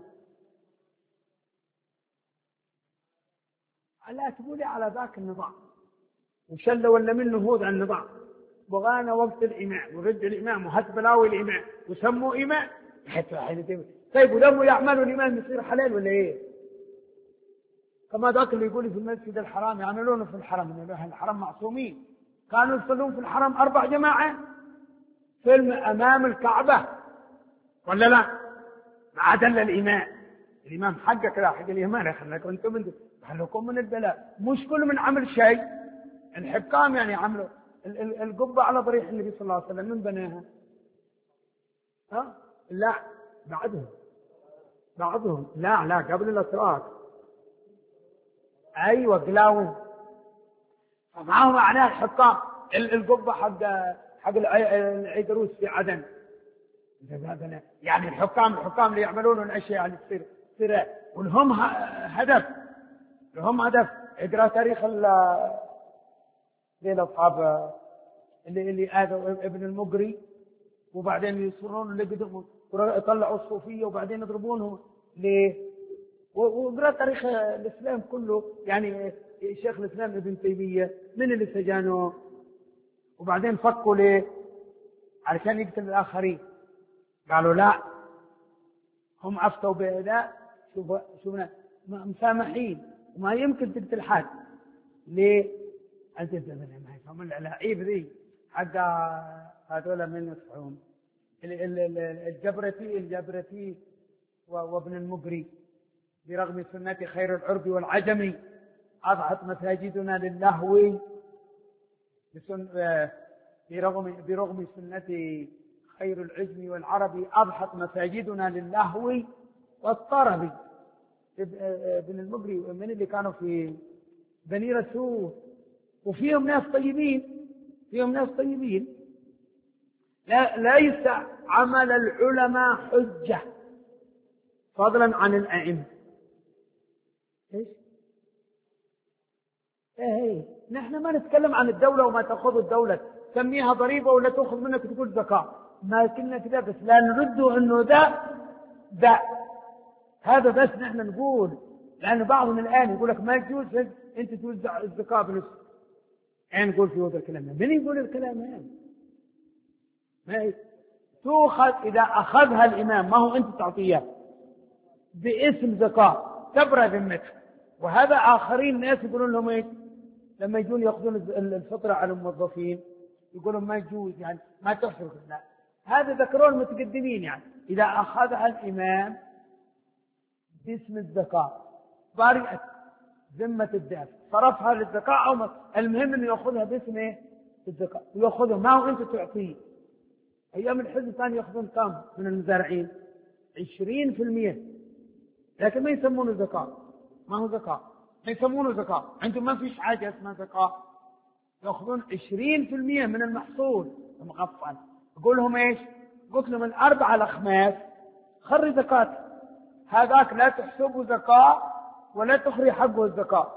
لا تقولي على ذاك النظام وشل ولا منه هود عن النظام، بغانا وقت الإمام ورد الإمام وهات بلاوي الإمام وسموا إمام حتى حين. طيب ولما يعملوا الإمام يصير حلال ولا إيه؟ كما ذاك اللي يقول في المسجد الحرام يعملونه في الحرم، إن أهل الحرم معصومين، كانوا يصلون في الحرم أربع جماعة في أمام الكعبة ولا لا؟ ما عدل الإمام، الإمام حقك لا حق الإمام، خليكم أنتم من خليكم من البلاء، مش كل من عمل شيء. الحكام يعني عملوا القبة على ضريح النبي صلى الله عليه وسلم، من بناها؟ ها؟ لا بعدهم بعضهم لا لا قبل الأسرار. أيوة قلاوي. فما هو معناه الحكام القبة حق حق العيدروس في عدن، يعني الحكام الحكام اللي يعملون الأشياء اللي تصير تصير ولهم هدف، لهم هدف. اقرأ تاريخ ذي الأصحاب اللي اللي آذوا ابن المقري وبعدين يصرون اللي قدموا ويطلعوا الصوفية وبعدين يضربونهم ليه؟ وقرأ تاريخ الإسلام كله، يعني شيخ الإسلام ابن تيمية من اللي سجانوه وبعدين فكوا ليه؟ علشان يقتل الآخرين. قالوا لا، هم أفتوا بهذا، شوف شوفنا مسامحين وما يمكن تقتل حد. ليه؟ أنت ما يفهم العيب ذي حق هذول من يصحون الجبرتي الجبرتي وابن المقري برغم سنة خير العرب والعجم أضحت مساجدنا للهو، برغم برغم سنة خير العجم والعرب أضحت مساجدنا للهو والطرب. ابن المقري من اللي كانوا في بني رسول، وفيهم ناس طيبين، فيهم ناس طيبين. لا ليس عمل العلماء حجة فضلا عن الأئمة. ايش؟ ايه نحن ما نتكلم عن الدولة وما تأخذ الدولة، سميها ضريبة ولا تأخذ منك تقول زكاة، ما كنا كذا، بس لا نرده انه ده ده هذا بس نحن نقول، لأن بعضهم الآن يقول لك ما يجوز أنت توزع الزكاة بنفسك. يعني نقول في هذا الكلام، من يقول الكلام هذا؟ ما تؤخذ إذا أخذها الإمام، ما هو أنت تعطيها باسم زكاة تبرى ذمتك. وهذا آخرين ناس يقولون لهم إيش لما يجون يأخذون الفطرة على الموظفين، يقولون ما يجوز، يعني ما تحصل. لا، هذا ذكرون المتقدمين، يعني إذا أخذها الإمام باسم الزكاة برئت ذمة الدافع، صرفها للزكاة أو المهم أنه يأخذها باسم إيه؟ الزكاة، ويأخذها ما هو أنت تعطيه. أيام الحزب كانوا يأخذون كم من المزارعين؟ عشرين في المية، لكن ما يسمونه زكاة، ما هو زكاة، ما يسمونه زكاة، عندهم ما فيش حاجة اسمها زكاة. يأخذون عشرين في المية من المحصول المغفل. أقول لهم إيش؟ قلت لهم الأربعة الأخماس خري زكاة، هذاك لا تحسبه زكاة ولا تخري حقه الزكاة.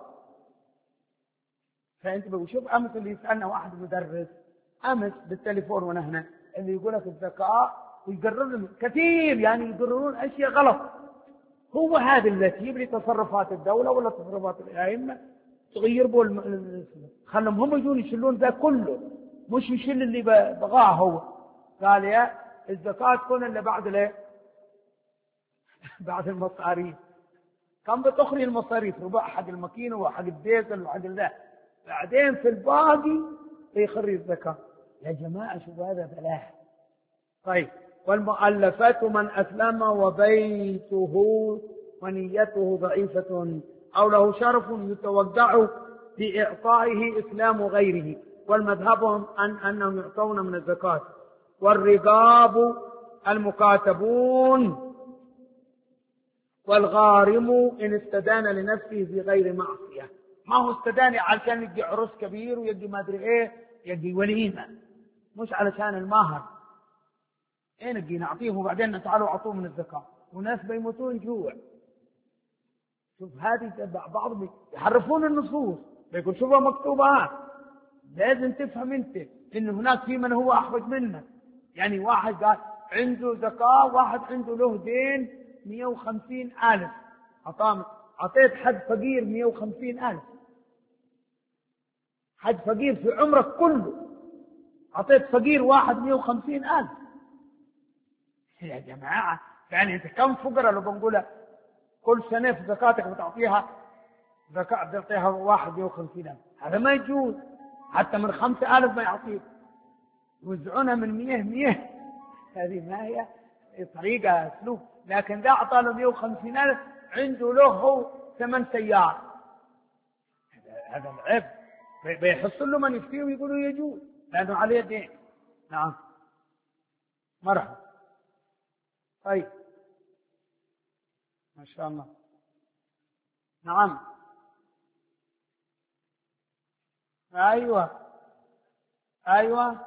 فأنت بشوف أمس اللي يسألنا واحد مدرس أمس بالتليفون ونحن اللي يقول لك الزكاة ويقررون كثير، يعني يقررون أشياء غلط. هو هذا اللي تجيب لي تصرفات الدولة ولا تصرفات الأئمة تغير بول الم... خلهم هم يجون يشلون ذا كله، مش يشيل اللي بغاه هو. قال يا الزكاة تكون اللي بعد ليه بعد المصاريف. كم بتخرج المصاريف، ربع حق الماكينة وحق الديزل وحق ذا، بعدين في الباقي بيخرج الزكاة. يا جماعة شوف هذا فلاح. طيب والمؤلفات من أسلم وبيته ونيته ضعيفة أو له شرف يتوقع بإعطائه إسلام غيره، والمذهبهم أن أنهم يعطون من الزكاة. والرقاب المكاتبون، والغارم إن استدان لنفسه في غير معصية. ما هو استدان علشان يجي عرس كبير ويجي ما أدري إيه، يجي وليمة، مش علشان المهر. إيه نجي نعطيه وبعدين تعالوا أعطوه من الزكاة وناس بيموتون جوع. شوف هذه بعض يحرفون النصوص، بيقول شوفها مكتوبة. لازم تفهم أنت إن هناك في من هو أحوج منك. يعني واحد قال عنده زكاة، واحد عنده له دين مئة وخمسين ألف، أعطيت حد فقير مئة وخمسين ألف، حد فقير في عمرك كله أعطيت فقير واحد مئة وخمسين ألف. يا جماعة يعني أنت كم فقراء لو بنقول كل سنة في زكاتك بتعطيها زكاة بتعطيها واحد مئة وخمسين ألف؟ هذا ما يجوز. حتى من خمسة ألف ما يعطيك، يوزعونها من مئة مئة. هذه ما هي طريقة أسلوب. لكن ذا أعطى له مئة وخمسين ألف عنده له هو ثمان سيارات، هذا العيب. بيحصل له من يفتيه ويقولوا يجوز لأنه عليه دين. نعم مرحبا. طيب ما شاء الله. نعم أيوة أيوة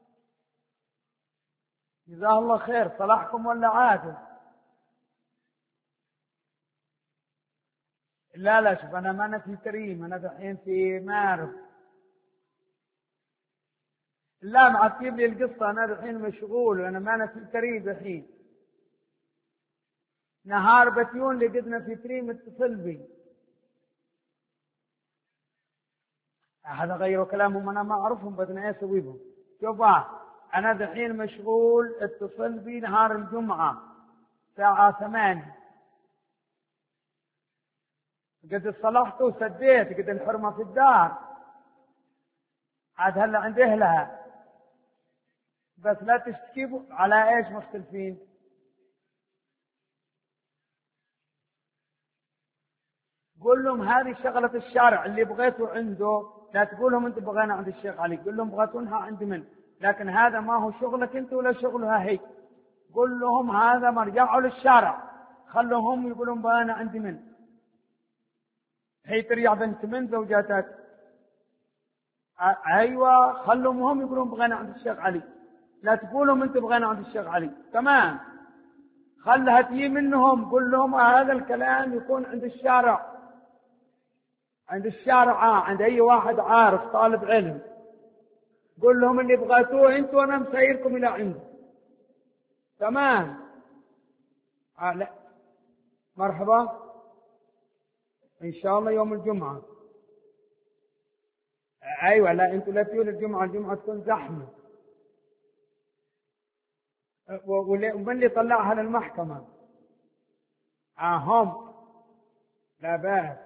جزاه الله خير. صلاحكم ولا عادل؟ لا لا شوف أنا ما أنا في كريم، أنا الحين في مارف. لا ما تجيب لي القصة، أنا الحين مشغول وأنا ما أنا في كريم الحين. نهار بتيون لقدنا في كريم اتصل بي. هذا غير كلامهم، أنا ما أعرفهم بدنا أسوي بهم. شوف أنا الحين مشغول، اتصل بي نهار الجمعة الساعة ثمانية، قد صلحت وسديت، قد الحرمة في الدار، عاد هلا عند أهلها. بس لا تشتكي على إيش مختلفين. قول لهم هذه شغلة الشارع، اللي بغيته عنده لا تقول لهم أنت بغينا عند الشيخ علي، قول لهم بغيتونها عند من، لكن هذا ما هو شغلك أنت ولا شغلها هي. قول لهم هذا مرجعوا للشارع، خلوهم يقولون بغينا عند من. هي ترجع بنت من زوجاتك؟ أيوة خلهم هم يقولون بغينا عند الشيخ علي، لا تقولهم أنت بغينا عند الشيخ علي. تمام، خلها تجي منهم. قل لهم هذا الكلام يكون عند الشارع، عند الشارع، عند أي واحد عارف طالب علم. قل لهم اللي بغيتوه أنت وأنا مسيركم إلى عنده. تمام. آه لا مرحبا إن شاء الله يوم الجمعة. أيوة لا أنتوا لا تيجون الجمعة، الجمعة تكون زحمة. ومن اللي طلعها للمحكمة؟ آه هم. لا بأس،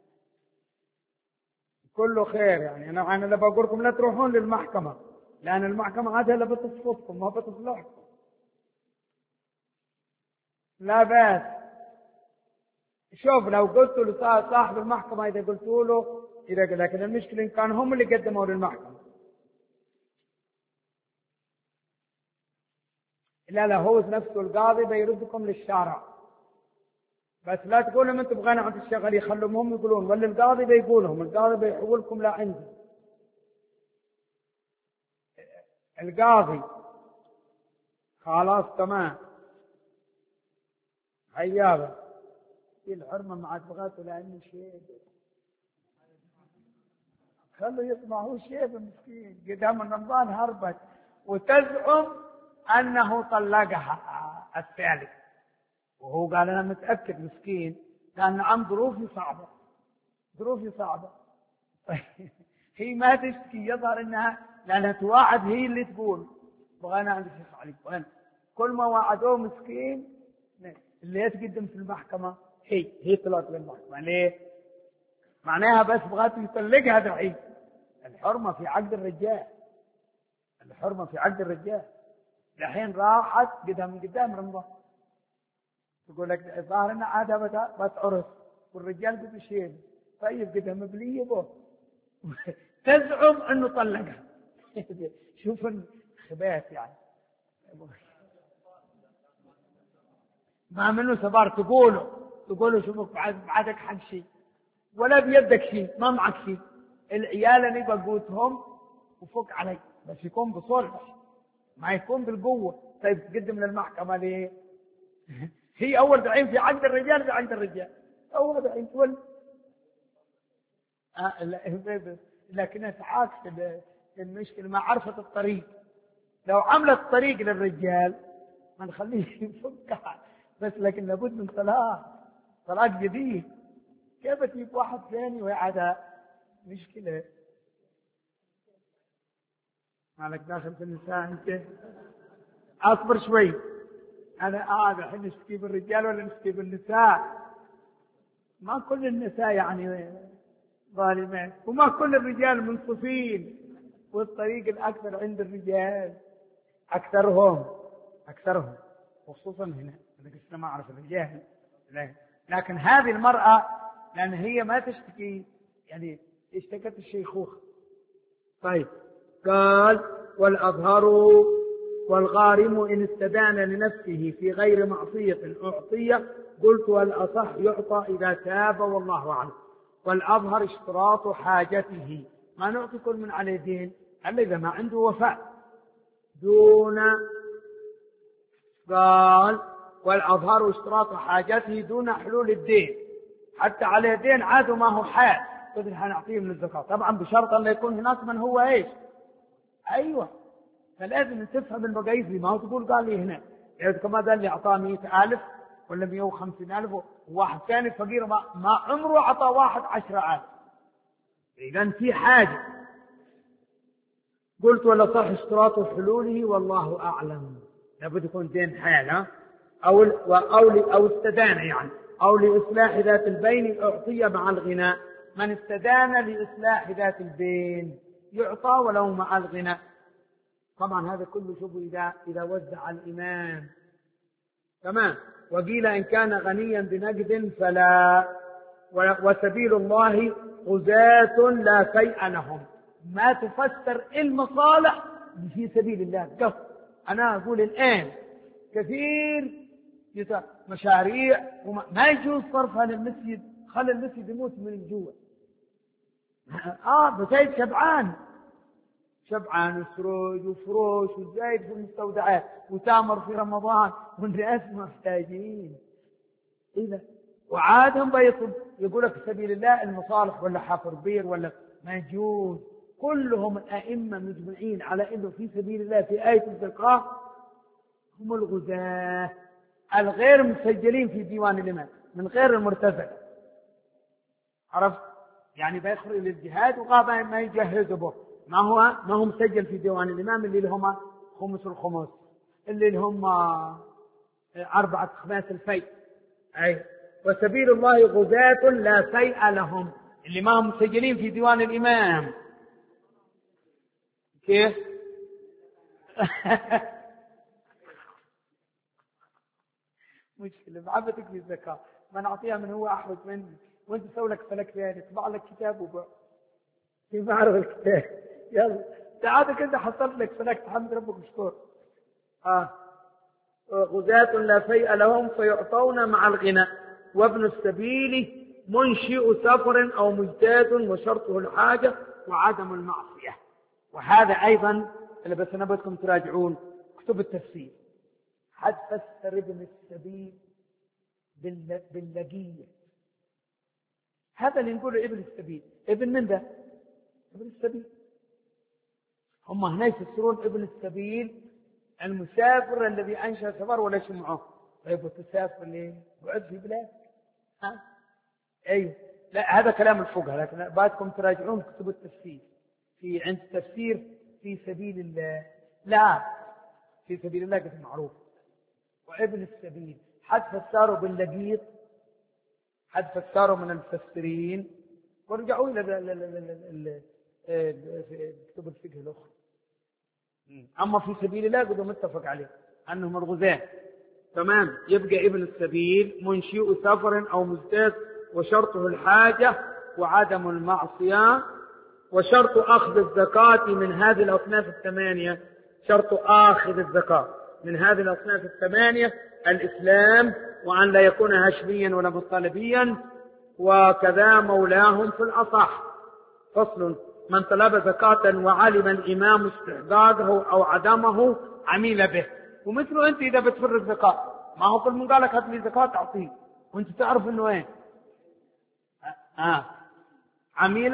كله خير. يعني أنا أنا بقول لكم لا تروحون للمحكمة، لأن المحكمة عادها لا بتصفكم ما بتصلحكم. لا بأس. شوف لو قلت له صاحب المحكمة، إذا قلت له إذا، لكن المشكلة إن كان هم اللي قدموا للمحكمة. لا لا هو نفسه القاضي بيردكم للشارع. بس لا تقولوا أنتم بغينا عند الشغل، يخلوهم هم يقولون، ولا القاضي بيقولهم، القاضي بيحولكم لا عندي. القاضي خلاص تمام. عيابة في الحرمة مع بغاته لأنه شيء، خلوا يسمعوا شيء مسكين قدام رمضان هربت وتزعم أنه طلقها الثالث، وهو قال أنا متأكد مسكين لأن عم ظروفي صعبة، ظروفي صعبة. هي ما تشتكي، يظهر أنها لأنها توعد، هي اللي تقول بغينا عند الشيخ علي. كل ما وعدوه مسكين اللي يتقدم في المحكمة هي هي طلعت للمحكمة. ليه؟ معناها بس بغات يطلقها دحين. الحرمة في عقد الرجال، الحرمة في عقد الرجال. دحين راحت قدها من قدام رمضان، تقول لك الظاهر ان عادها بس عرس والرجال قد شيء. طيب قدها مبلية به تزعم انه طلقها. شوف الخباث يعني. ما منه سبار تقوله تقوله شوفك بعدك حق شيء ولا بيدك شيء، ما معك شيء. العيال اللي بقوتهم وفوق علي بس يكون بصلح، ما يكون بالقوة. طيب تقدم للمحكمة ليه؟ هي أول دعين في عقد الرجال في عقد الرجال أول دعين تقول آه لكنها تعاكس المشكلة ما عرفت الطريق. لو عملت طريق للرجال ما نخليه يفكها، بس لكن لابد من طلاق، طلاق جديد. كيف تجيب واحد ثاني ويعاد مشكلة؟ مالك داخل في النساء انت؟ اصبر شوي. انا قاعد الحين نشتكي بالرجال ولا نشتكي بالنساء؟ ما كل النساء يعني ظالمات، وما كل الرجال منصفين، والطريق الاكثر عند الرجال اكثرهم اكثرهم وخصوصا هنا. انا قلت ما اعرف الرجال، لكن هذه المرأة لان هي ما تشتكي يعني اشتكت الشيخوخة. طيب قال والأظهر والغارم إن استدان لنفسه في غير معصية أعطية. قلت والأصح يعطى إذا تاب والله أعلم. والأظهر اشتراط حاجته، ما نعطي كل من عليه دين إلا إذا ما عنده وفاء دون. قال والأظهر اشتراط حاجته دون حلول الدين، حتى عليه دين عاد ما هو حال قدر حنعطيه من الزكاة، طبعا بشرط أن لا يكون هناك من هو إيش. أيوة، فلازم تفهم المقاييس. ما هو تقول قال لي هنا يعني كما قال لي أعطاه مئة ألف ولا مئة وخمسين ألف، وواحد ثاني فقير ما, ما عمره أعطى واحد عشرة ألف، إذن في حاجة. قلت ولا صح اشتراط حلوله والله أعلم. لابد يكون دين حال أو أو أو استدان يعني أو لإصلاح ذات البين أعطي مع الغناء. من استدان لإصلاح ذات البين يعطى ولو مع الغناء. طبعا هذا كله شوفوا إذا إذا وزع الإمام تمام. وقيل إن كان غنيا بنقد فلا. وسبيل الله غزاة لا فيء لهم. ما تفسر المصالح في سبيل الله قف. أنا أقول الآن كثير مشاريع وما ما يجوز صرفها للمسجد، خلي المسجد يموت من الجوع. آه بسيد شبعان شبعان وسروج وفروش وزايد في المستودعات وتامر في رمضان والناس محتاجين. إذا وعادهم بيطلب يقول لك سبيل الله المصالح ولا حفر بير ولا ما يجوز. كلهم الأئمة مجمعين على إنه في سبيل الله في آية الزكاة هم الغزاة الغير مسجلين في ديوان الإمام من غير المرتزق. عرفت يعني بيخرج للجهاد وغابا ما يجهز به، ما هو ما هو مسجل في ديوان الإمام اللي هم خمس الخمس اللي هم أربعة خماس الفيء. أي وسبيل الله غزاة لا فيء لهم اللي ما هم مسجلين في ديوان الإمام. كيف؟ مشكلة معبتك في الزكاة ما نعطيها من هو أحوج مني وانت تسوي لك فلك ثاني تطبع لك كتاب وبع كيف أعرف الكتاب. يلا تعال كده حصلت لك فلك تحمد ربك مشكور. آه. غزاة لا فيء لهم فيعطون مع الغنى. وابن السبيل منشئ سفر أو مجتاز وشرطه الحاجة وعدم المعصية. وهذا أيضا اللي بس أنا بدكم تراجعون كتب التفسير. حد فسر ابن السبيل باللقية. هذا اللي نقوله ابن السبيل. ابن من ذا؟ ابن السبيل. هم هنا يفسرون ابن السبيل المسافر الذي أنشأ سفر ولا يسمعه. طيب وتسافر ليه؟ بعد في بلاد. ها؟ أيوه. لا هذا كلام الفقهاء لكن بعدكم تراجعون كتب التفسير. في عند تفسير في سبيل الله لا في سبيل الله كتب معروف. وابن السبيل حد فسره باللقيط حد فسره من المفسرين، وارجعوا إلى كتب الفقه الأخرى. أما في سبيل الله قد متفق عليه أنهم الغزاة. تمام. يبقى ابن السبيل منشئ سفر أو مجتاز، وشرطه الحاجة وعدم المعصية، وشرط أخذ الزكاة من هذه الأصناف الثمانية، شرط أخذ الزكاة من هذه الأصناف الثمانية الإسلام، وأن لا يكون هاشميا ولا مطلبيا، وكذا مولاهم في الأصح. فصل: من طلب زكاة وعلم الإمام استحقاقه أو عدمه عمل به. ومثله أنت إذا بتفرق زكاة، ما هو كل من قالك هات لي زكاة تعطيه وأنت تعرف إنه إيه آه. عمل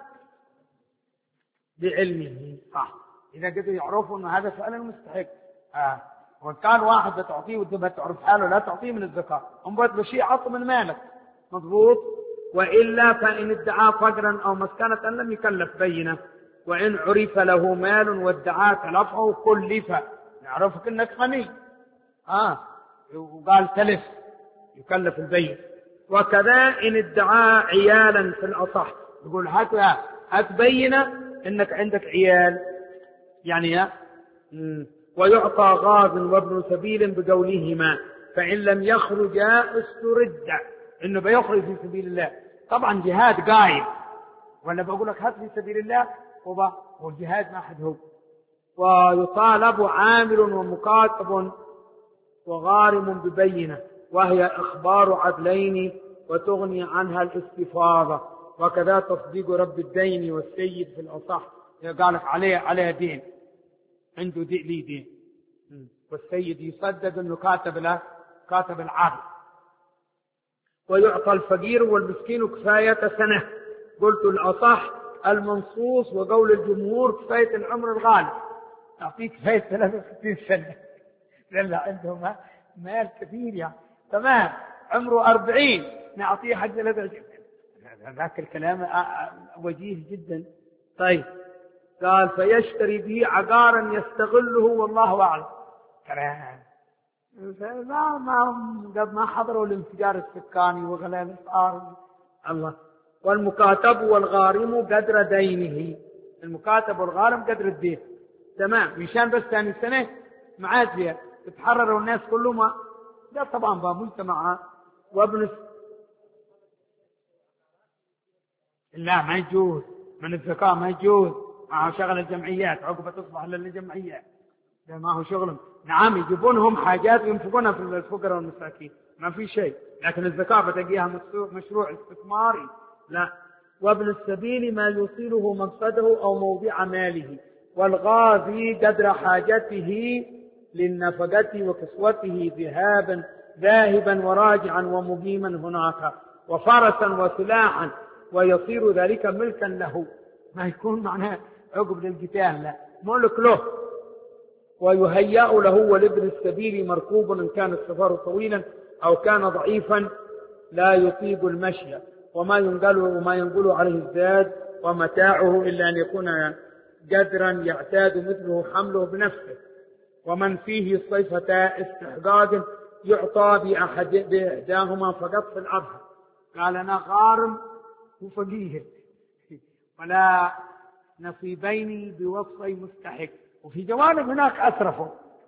بعلمه، صح. إذا قدروا يعرفوا إنه هذا فعلا مستحق، آه. وكان واحد بتعطيه وتبقى تعرف حاله لا تعطيه من الزكاة، هم بيت شيء عطوا من مالك، مضبوط. وإلا فإن ادعى فقرا أو مسكنة لم يكلف بينه، وإن عرف له مال وادعى تلفه كلف، نعرفك إنك غني، آه. وقال تلف يكلف البين. وكذا إن ادعى عيالا في الأصح، يقول هات هات بينه إنك عندك عيال، يعني ويعطى غاز وابن سبيل بقولهما، فإن لم يخرج استرد، إنه بيخرج في سبيل الله. طبعا جهاد قايد، ولا بقول لك هات في سبيل الله وبا والجهاد ما حد هو. ويطالب عامل ومكاتب وغارم ببينة، وهي إخبار عدلين وتغني عنها الاستفاضة. وكذا تصديق رب الدين والسيد في الأصح، قالك عليه عليه دين، عنده دي لي دين، والسيد يصدق انه كاتب له كاتب العادل. ويعطى الفقير والمسكين كفاية سنة. قلت الأصح المنصوص، وقول الجمهور كفاية العمر الغالب، أعطيك كفاية ثلاثة وستين سنة، لأن عندهم مال كثير يعني. تمام. عمره أربعين نعطيه حق ثلاثة وعشرين. ذاك الكلام وجيه جدا. طيب، قال فيشتري به عقارا يستغله والله أعلم. كلام ما ما قد ما حضروا الانفجار السكاني وغلاء الأسعار. الله. والمكاتب والغارم قدر دينه، المكاتب والغارم قدر الدين. تمام. مشان بس ثاني سنة معاد فيها تتحرروا الناس كلهم، ده طبعا بمجتمع. وابن لا ما يجوز من الزكاة، ما يجوز معه شغل الجمعيات، عقبة تصبح للجمعيات، ده ما هو شغلهم. نعم يجيبونهم حاجات ينفقونها في الفقراء والمساكين، ما في شيء، لكن الزكاة بتجيها مشروع استثماري لا. وابن السبيل ما يوصله مقصده أو موضع ماله، والغازي قدر حاجته للنفقة وكسوته ذهابا ذاهبا وراجعا ومقيما هناك، وفرسا وسلاحا، ويصير ذلك ملكا له، ما يكون معناه عقب للقتال، لا ملك له. ويهيأ له ولابن السبيل مركوب إن كان السفر طويلا أو كان ضعيفا لا يطيق المشي، وما ينقل وما ينقل عليه الزاد ومتاعه إلا أن يكون قدرا يعتاد مثله حمله بنفسه. ومن فيه صفة استحقاق يعطى بأحد بإحداهما فقط في الأرض. قال أنا غارم وفقير ولا نصيبين بوصي مستحق، وفي جوانب هناك أسرفوا.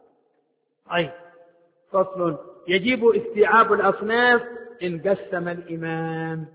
أي فصل: يجب استيعاب الأصناف إن قسم الإمام،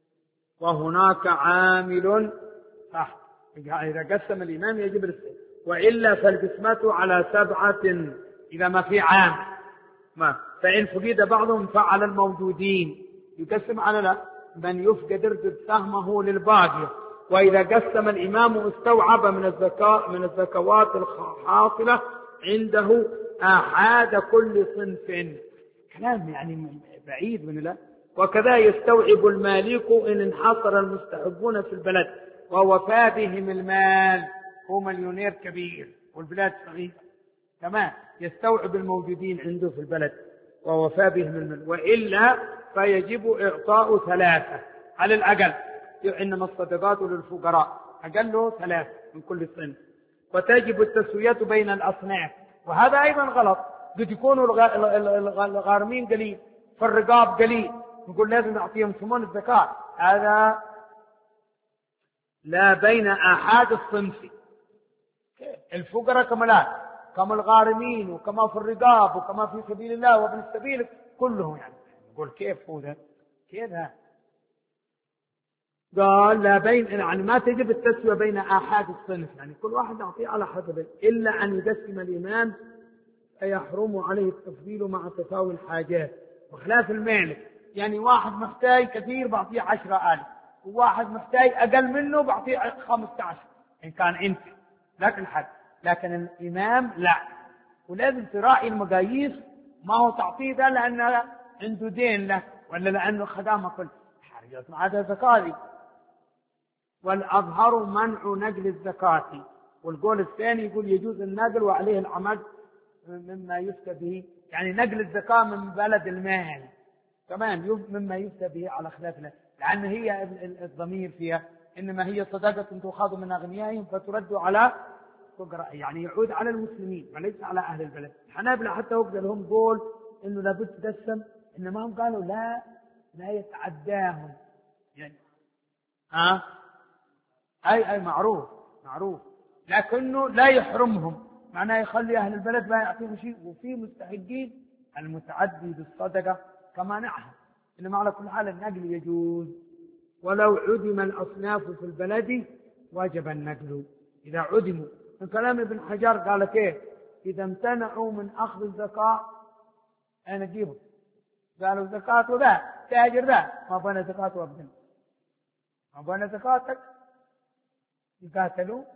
وهناك عامل، صح، إذا قسم الإمام يجب الاستيعاب، وإلا فالقسمة على سبعة إذا ما في عام، ما فإن فقد بعضهم فعلى الموجودين، يقسم على لا من يفقد ردد سهمه للباقي. وإذا قسم الإمام استوعب من الزكاة من الزكوات الحاصلة عنده أحاد كل صنف. كلام يعني بعيد من لا. وكذا يستوعب المالك إن انحصر المستحقون في البلد ووفى بهم المال، هو مليونير كبير والبلاد صغيرة، تمام، يستوعب الموجودين عنده في البلد ووفى بهم المال. وإلا فيجب إعطاء ثلاثة على الأقل، إنما الصدقات للفقراء أقله ثلاثة من كل صنف. وتجب التسوية بين الأصناف، وهذا أيضا غلط. قد يكونوا الغارمين قليل، فالرقاب قليل، نقول لازم نعطيهم ثمن الزكاة. هذا لا بين آحاد الصنف، الفقراء كما لا كما الغارمين وكما في الرقاب وكما في سبيل الله وابن السبيل كلهم. يعني نقول كيف هو ده كذا؟ قال لا بين، يعني ما تجب التسوية بين آحاد الصنف، يعني كل واحد يعطيه على حسبه، إلا أن يقسم الإمام فيحرم عليه التفضيل مع تساوي الحاجات، وخلاف المالك. يعني واحد محتاج كثير بعطيه عشرة آلاف، وواحد محتاج أقل منه بعطيه خمسة عشر إن كان أنت لك الحد. لكن الإمام لا، ولازم تراعي المقاييس، ما هو تعطيه ده لأنه عنده دين له ولا لأنه خدامه كل حاجة مع هذا زكاة. والأظهر منع نقل الزكاة. والقول الثاني يقول يجوز النقل وعليه العمل مما يفتى به، يعني نقل الزكاة من بلد المال كمان مما يفتى به على خلافنا، لأن هي الضمير فيها إنما هي صدقة تؤخذ من أغنيائهم فترد على فقراء، يعني يعود على المسلمين وليس على أهل البلد. الحنابلة حتى وقت لهم قول إنه لابد تقسم، إنما هم قالوا لا لا يتعداهم، يعني ها أه؟ أي أي معروف معروف، لكنه لا يحرمهم، معناه يخلي أهل البلد ما يعطيهم شيء. وفي مستحقين المتعدي بالصدقة كما نعهم، إنما على كل حال النقل يجوز. ولو عدم الأصناف في البلد وجب النقل إذا عدموا. من كلام ابن حجر قال كيف؟ إذا امتنعوا من أخذ الزكاة أنا أجيبهم، قالوا زكاة وذا تاجر ذا ما بنى زكاة وابدل ما بنى زكاتك يقاتلوا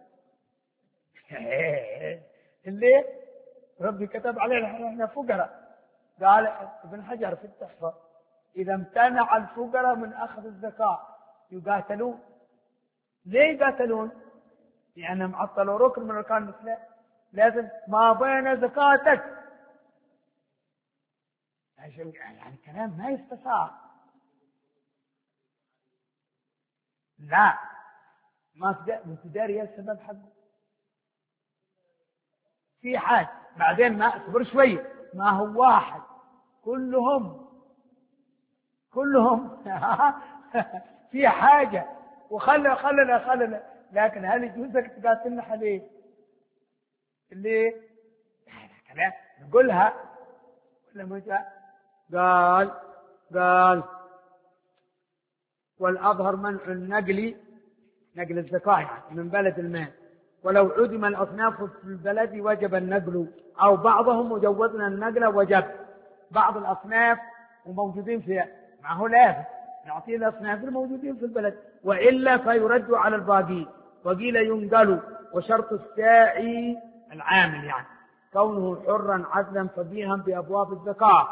اللي ربي كتب علينا احنا فقراء. قال ابن حجر في التحفة إذا امتنع الفقراء من أخذ الزكاة يقاتلون. ليه يقاتلون؟ لأنهم عطلوا ركن من أركان الإسلام، لازم ما بين زكاتك. يعني كلام ما يستساغ. لا ما تداري السبب حقه في حاجة بعدين، ما اصبر شوي، ما هو واحد كلهم كلهم في حاجة وخلنا خلنا خلنا لكن هل يجوزك تقاتلنا عليه؟ اللي كلام نقولها ولا ما جاء؟ قال قال والأظهر منع النقل نقل الزكاة يعني من بلد المال. ولو عدم الأصناف في البلد وجب النقل، أو بعضهم وجوزنا النقل وجب. بعض الأصناف وموجودين فيها معه لازم نعطيه الأصناف الموجودين في البلد، وإلا فيرد على الباقي. وقيل ينقل، وشرط الساعي العامل يعني كونه حرا عدلا فبيها بأبواب الزكاة،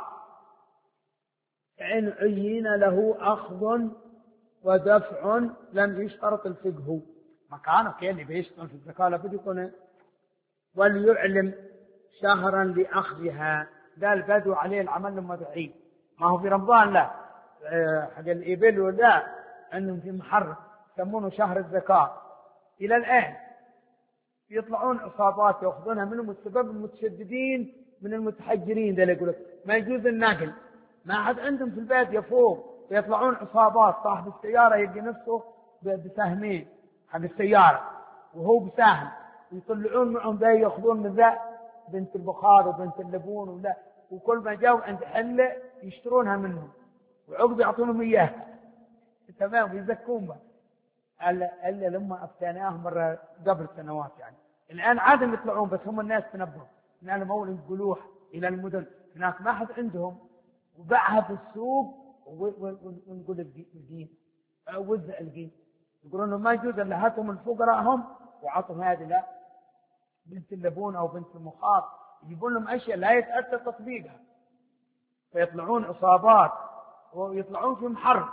إن عين له أخذ ودفع لم يشترط الفقه. مكانه كي اللي بيشتغل في الزكاة لابد يكون. وليعلم شهرا لأخذها، قال بدو عليه العمل المدعي، ما هو في رمضان لا حق الإبل ولا أنهم في محرم يسمونه شهر الزكاة. إلى الآن يطلعون عصابات يأخذونها منهم، السبب المتشددين من المتحجرين ده اللي يقول ما يجوز النقل، ما حد عندهم في البيت يفوق، يطلعون عصابات صاحب السيارة يلقي نفسه بسهمين حق السيارة وهو بسهم، ويطلعون معهم ذا يأخذون من ذا بنت البخار وبنت اللبون ولا، وكل ما جاوا عند حلة يشترونها منهم وعقب يعطونهم إياها تمام ويزكون بها. ألا ألا لما أفتناهم مرة قبل سنوات يعني. الآن عادهم يطلعون بس هم الناس تنبهوا إن المول ينقلوها إلى المدن هناك ما حد عندهم، وباعها في السوق ونقول الدين وزع الدين، يقولون ما يجوز إلا هاتهم الفقراء هم وعطهم هذه لا بنت اللبون أو بنت المخاط، يجيبون لهم أشياء لا يتأتى تطبيقها فيطلعون عصابات ويطلعون في محرم.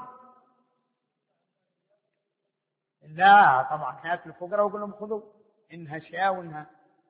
لا طبعا هات الفقراء ويقول لهم خذوا إنها شاء وإنها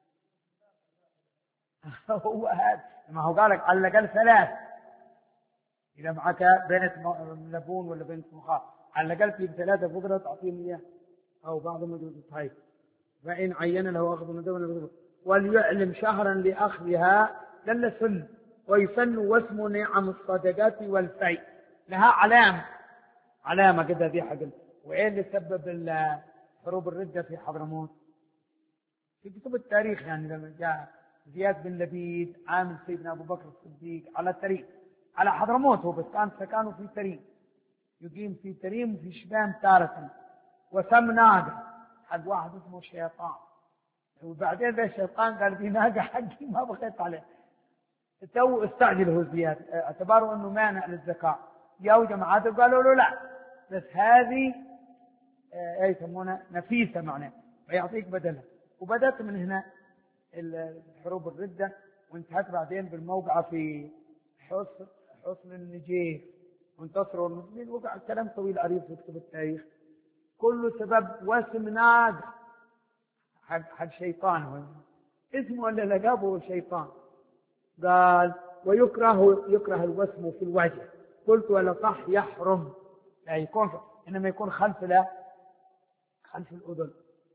هو هذا ما هو قالك على الأقل ثلاث، إذا معك بنت لبون ولا بنت مخاط على الأقل في ثلاثة فقراء تعطيهم إياه أو بعضهم يجوز الطيب، فإن عين له أخذ من دون. وليعلم شهرا لأخذها للا سن، ويسن واسم نعم الصدقات والفيء. لها علامة علامة كده دي حق. وإيه اللي سبب حروب الردة في حضرموت؟ في كتب التاريخ يعني لما جاء زياد بن لبيد عامل سيدنا أبو بكر الصديق على تريم على حضرموت، هو بس كان سكانه في تريم، يقيم في تريم وفي شبان تارة، وسم ناقة حق واحد اسمه شيطان. وبعدين ذا الشيطان قال دي ناقة حقي ما بغيت عليه. تو استعجله زياد اعتبروا انه مانع للزكاة، جاءوا جماعته قالوا له لا بس هذه ايه يسمونها نفيسة معناه ويعطيك بدلها. وبدأت من هنا الحروب الردة، وانتهت بعدين بالموقعة في حصن حصن النجيف وانتصروا المسلمين. وقع كلام طويل عريض في كتب التاريخ، كله سبب وسم ناقة حق حق شيطان، هو اسمه اللي لقبه الشيطان. قال ويكره يكره الوسم في الوجه. قلت ولا صح يحرم، لا يكون انما يكون خلف لا خلف الاذن.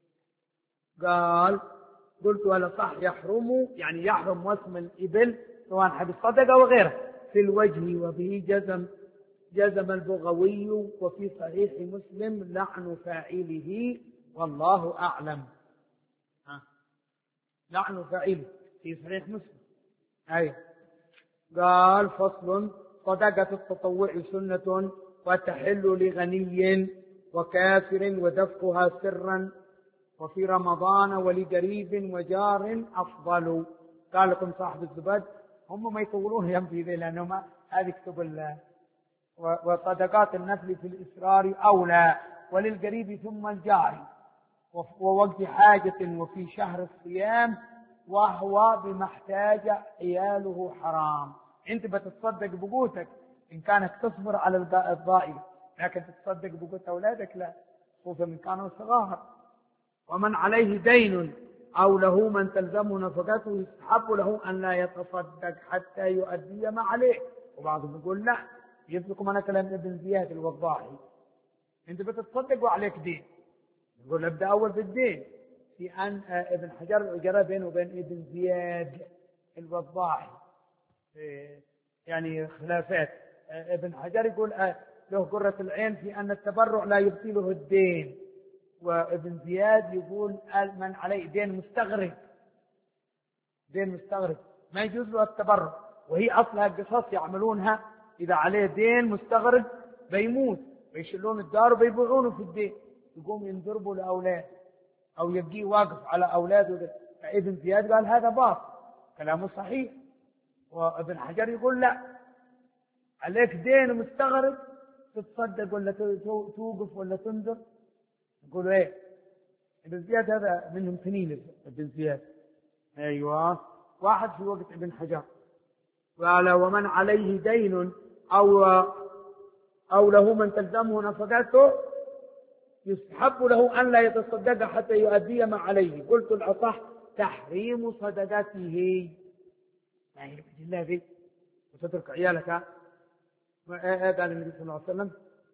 قال قلت ولا صح يحرم، يعني يحرم وسم الابل سواء حب الصدقه وغيره في الوجه. وبه جزم جزم البغوي. وفي صحيح مسلم لعن فاعله والله اعلم. ها. لعن فاعله في صحيح مسلم. أي قال فصل صدقة التطوع سنة وتحل لغني وكافر ودفقها سرا وفي رمضان ولقريب وجار أفضل. قال لكم صاحب الزبد هم ما يطولون ينفي ذي لأنهم هذه كتب وصدقات النفل في الإسرار أولى وللقريب ثم الجار ووقت حاجة وفي شهر الصيام وهو بما احتاج عياله حرام. انت بتتصدق بقوتك ان كانت تصبر على الضائع، لكن تتصدق بقوت اولادك لا، خصوصا من كانوا صغار. ومن عليه دين او له من تلزمه نفقته يستحب له ان لا يتصدق حتى يؤدي ما عليه. وبعضهم يقول لا، يسبقكم انا كلام ابن زياد الوضاحي، انت بتتصدق وعليك دين، يقول ابدا اول بالدين. في أن ابن حجر جرى بينه وبين ابن زياد الوضاحي يعني خلافات. ابن حجر يقول له قرة العين في أن التبرع لا يبطله الدين، وابن زياد يقول من عليه دين مستغرق دين مستغرق ما يجوز له التبرع. وهي أصلها قصص يعملونها إذا عليه دين مستغرق بيموت بيشلون الدار وبيبيعونه في الدين، يقوم ينضربوا لأولاد أو يبقيه واقف على أولاده. فابن زياد قال هذا باطل، كلامه صحيح. وابن حجر يقول لا، عليك دين مستغرق تتصدق ولا توقف ولا تنذر. يقولوا ايه ابن زياد هذا منهم تنين. ابن زياد ايوه واحد في وقت ابن حجر. قال ومن عليه دين أو أو له من تلزمه نفقته يستحب له أن لا يتصدق حتى يؤدي ما عليه. قلت الأصح تحريم صدقته، يعني بالله ذي وتترك عيالك. قال النبي صلى الله عليه وسلم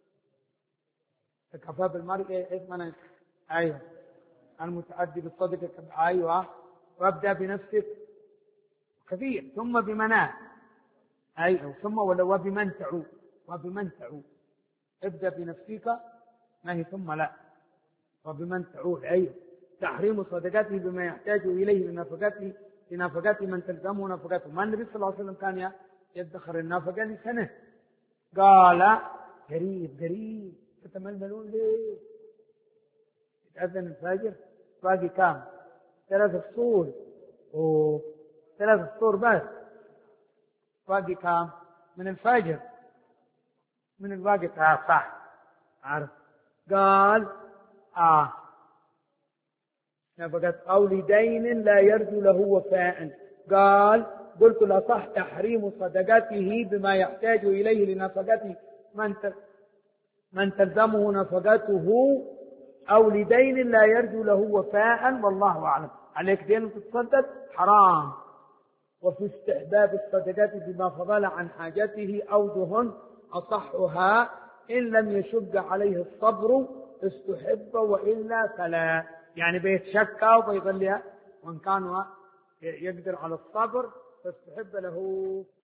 كفى بالمرء إثما أيوه المتعدي بالصدقة أيوه وابدأ بنفسك كثير ثم بمناه أيوه ثم ولا وبمن تعود وبمن تعود ابدأ بنفسك ما هي ثم لا وبمن تعود. أيوه تحريم صدقته بما يحتاج إليه لنفقته لنفقته من تلزمه نفقته. ما النبي صلى الله عليه وسلم كان يدخر النفقة لسنة. قال قريب قريب تتململون ليه؟ يتأذن الفجر باقي كام؟ ثلاث فصول أوه ثلاث فصول بس باقي كام؟ من الفجر من الباقي آه صح عارف. قال آه نفقت أو لدين لا يرجو له وفاء. قال قلت الأصح تحريم صدقته بما يحتاج إليه لنفقته من من تلزمه نفقته أو لدين لا يرجو له وفاء والله أعلم. عليك دين تتصدق حرام. وفي استحباب الصدقات بما فضل عن حاجته أوجه أصحها إن لم يشد عليه الصبر استحب وإلا فلا، يعني بيتشكى وبيظلها وإن كان يقدر على الصبر فاستحب له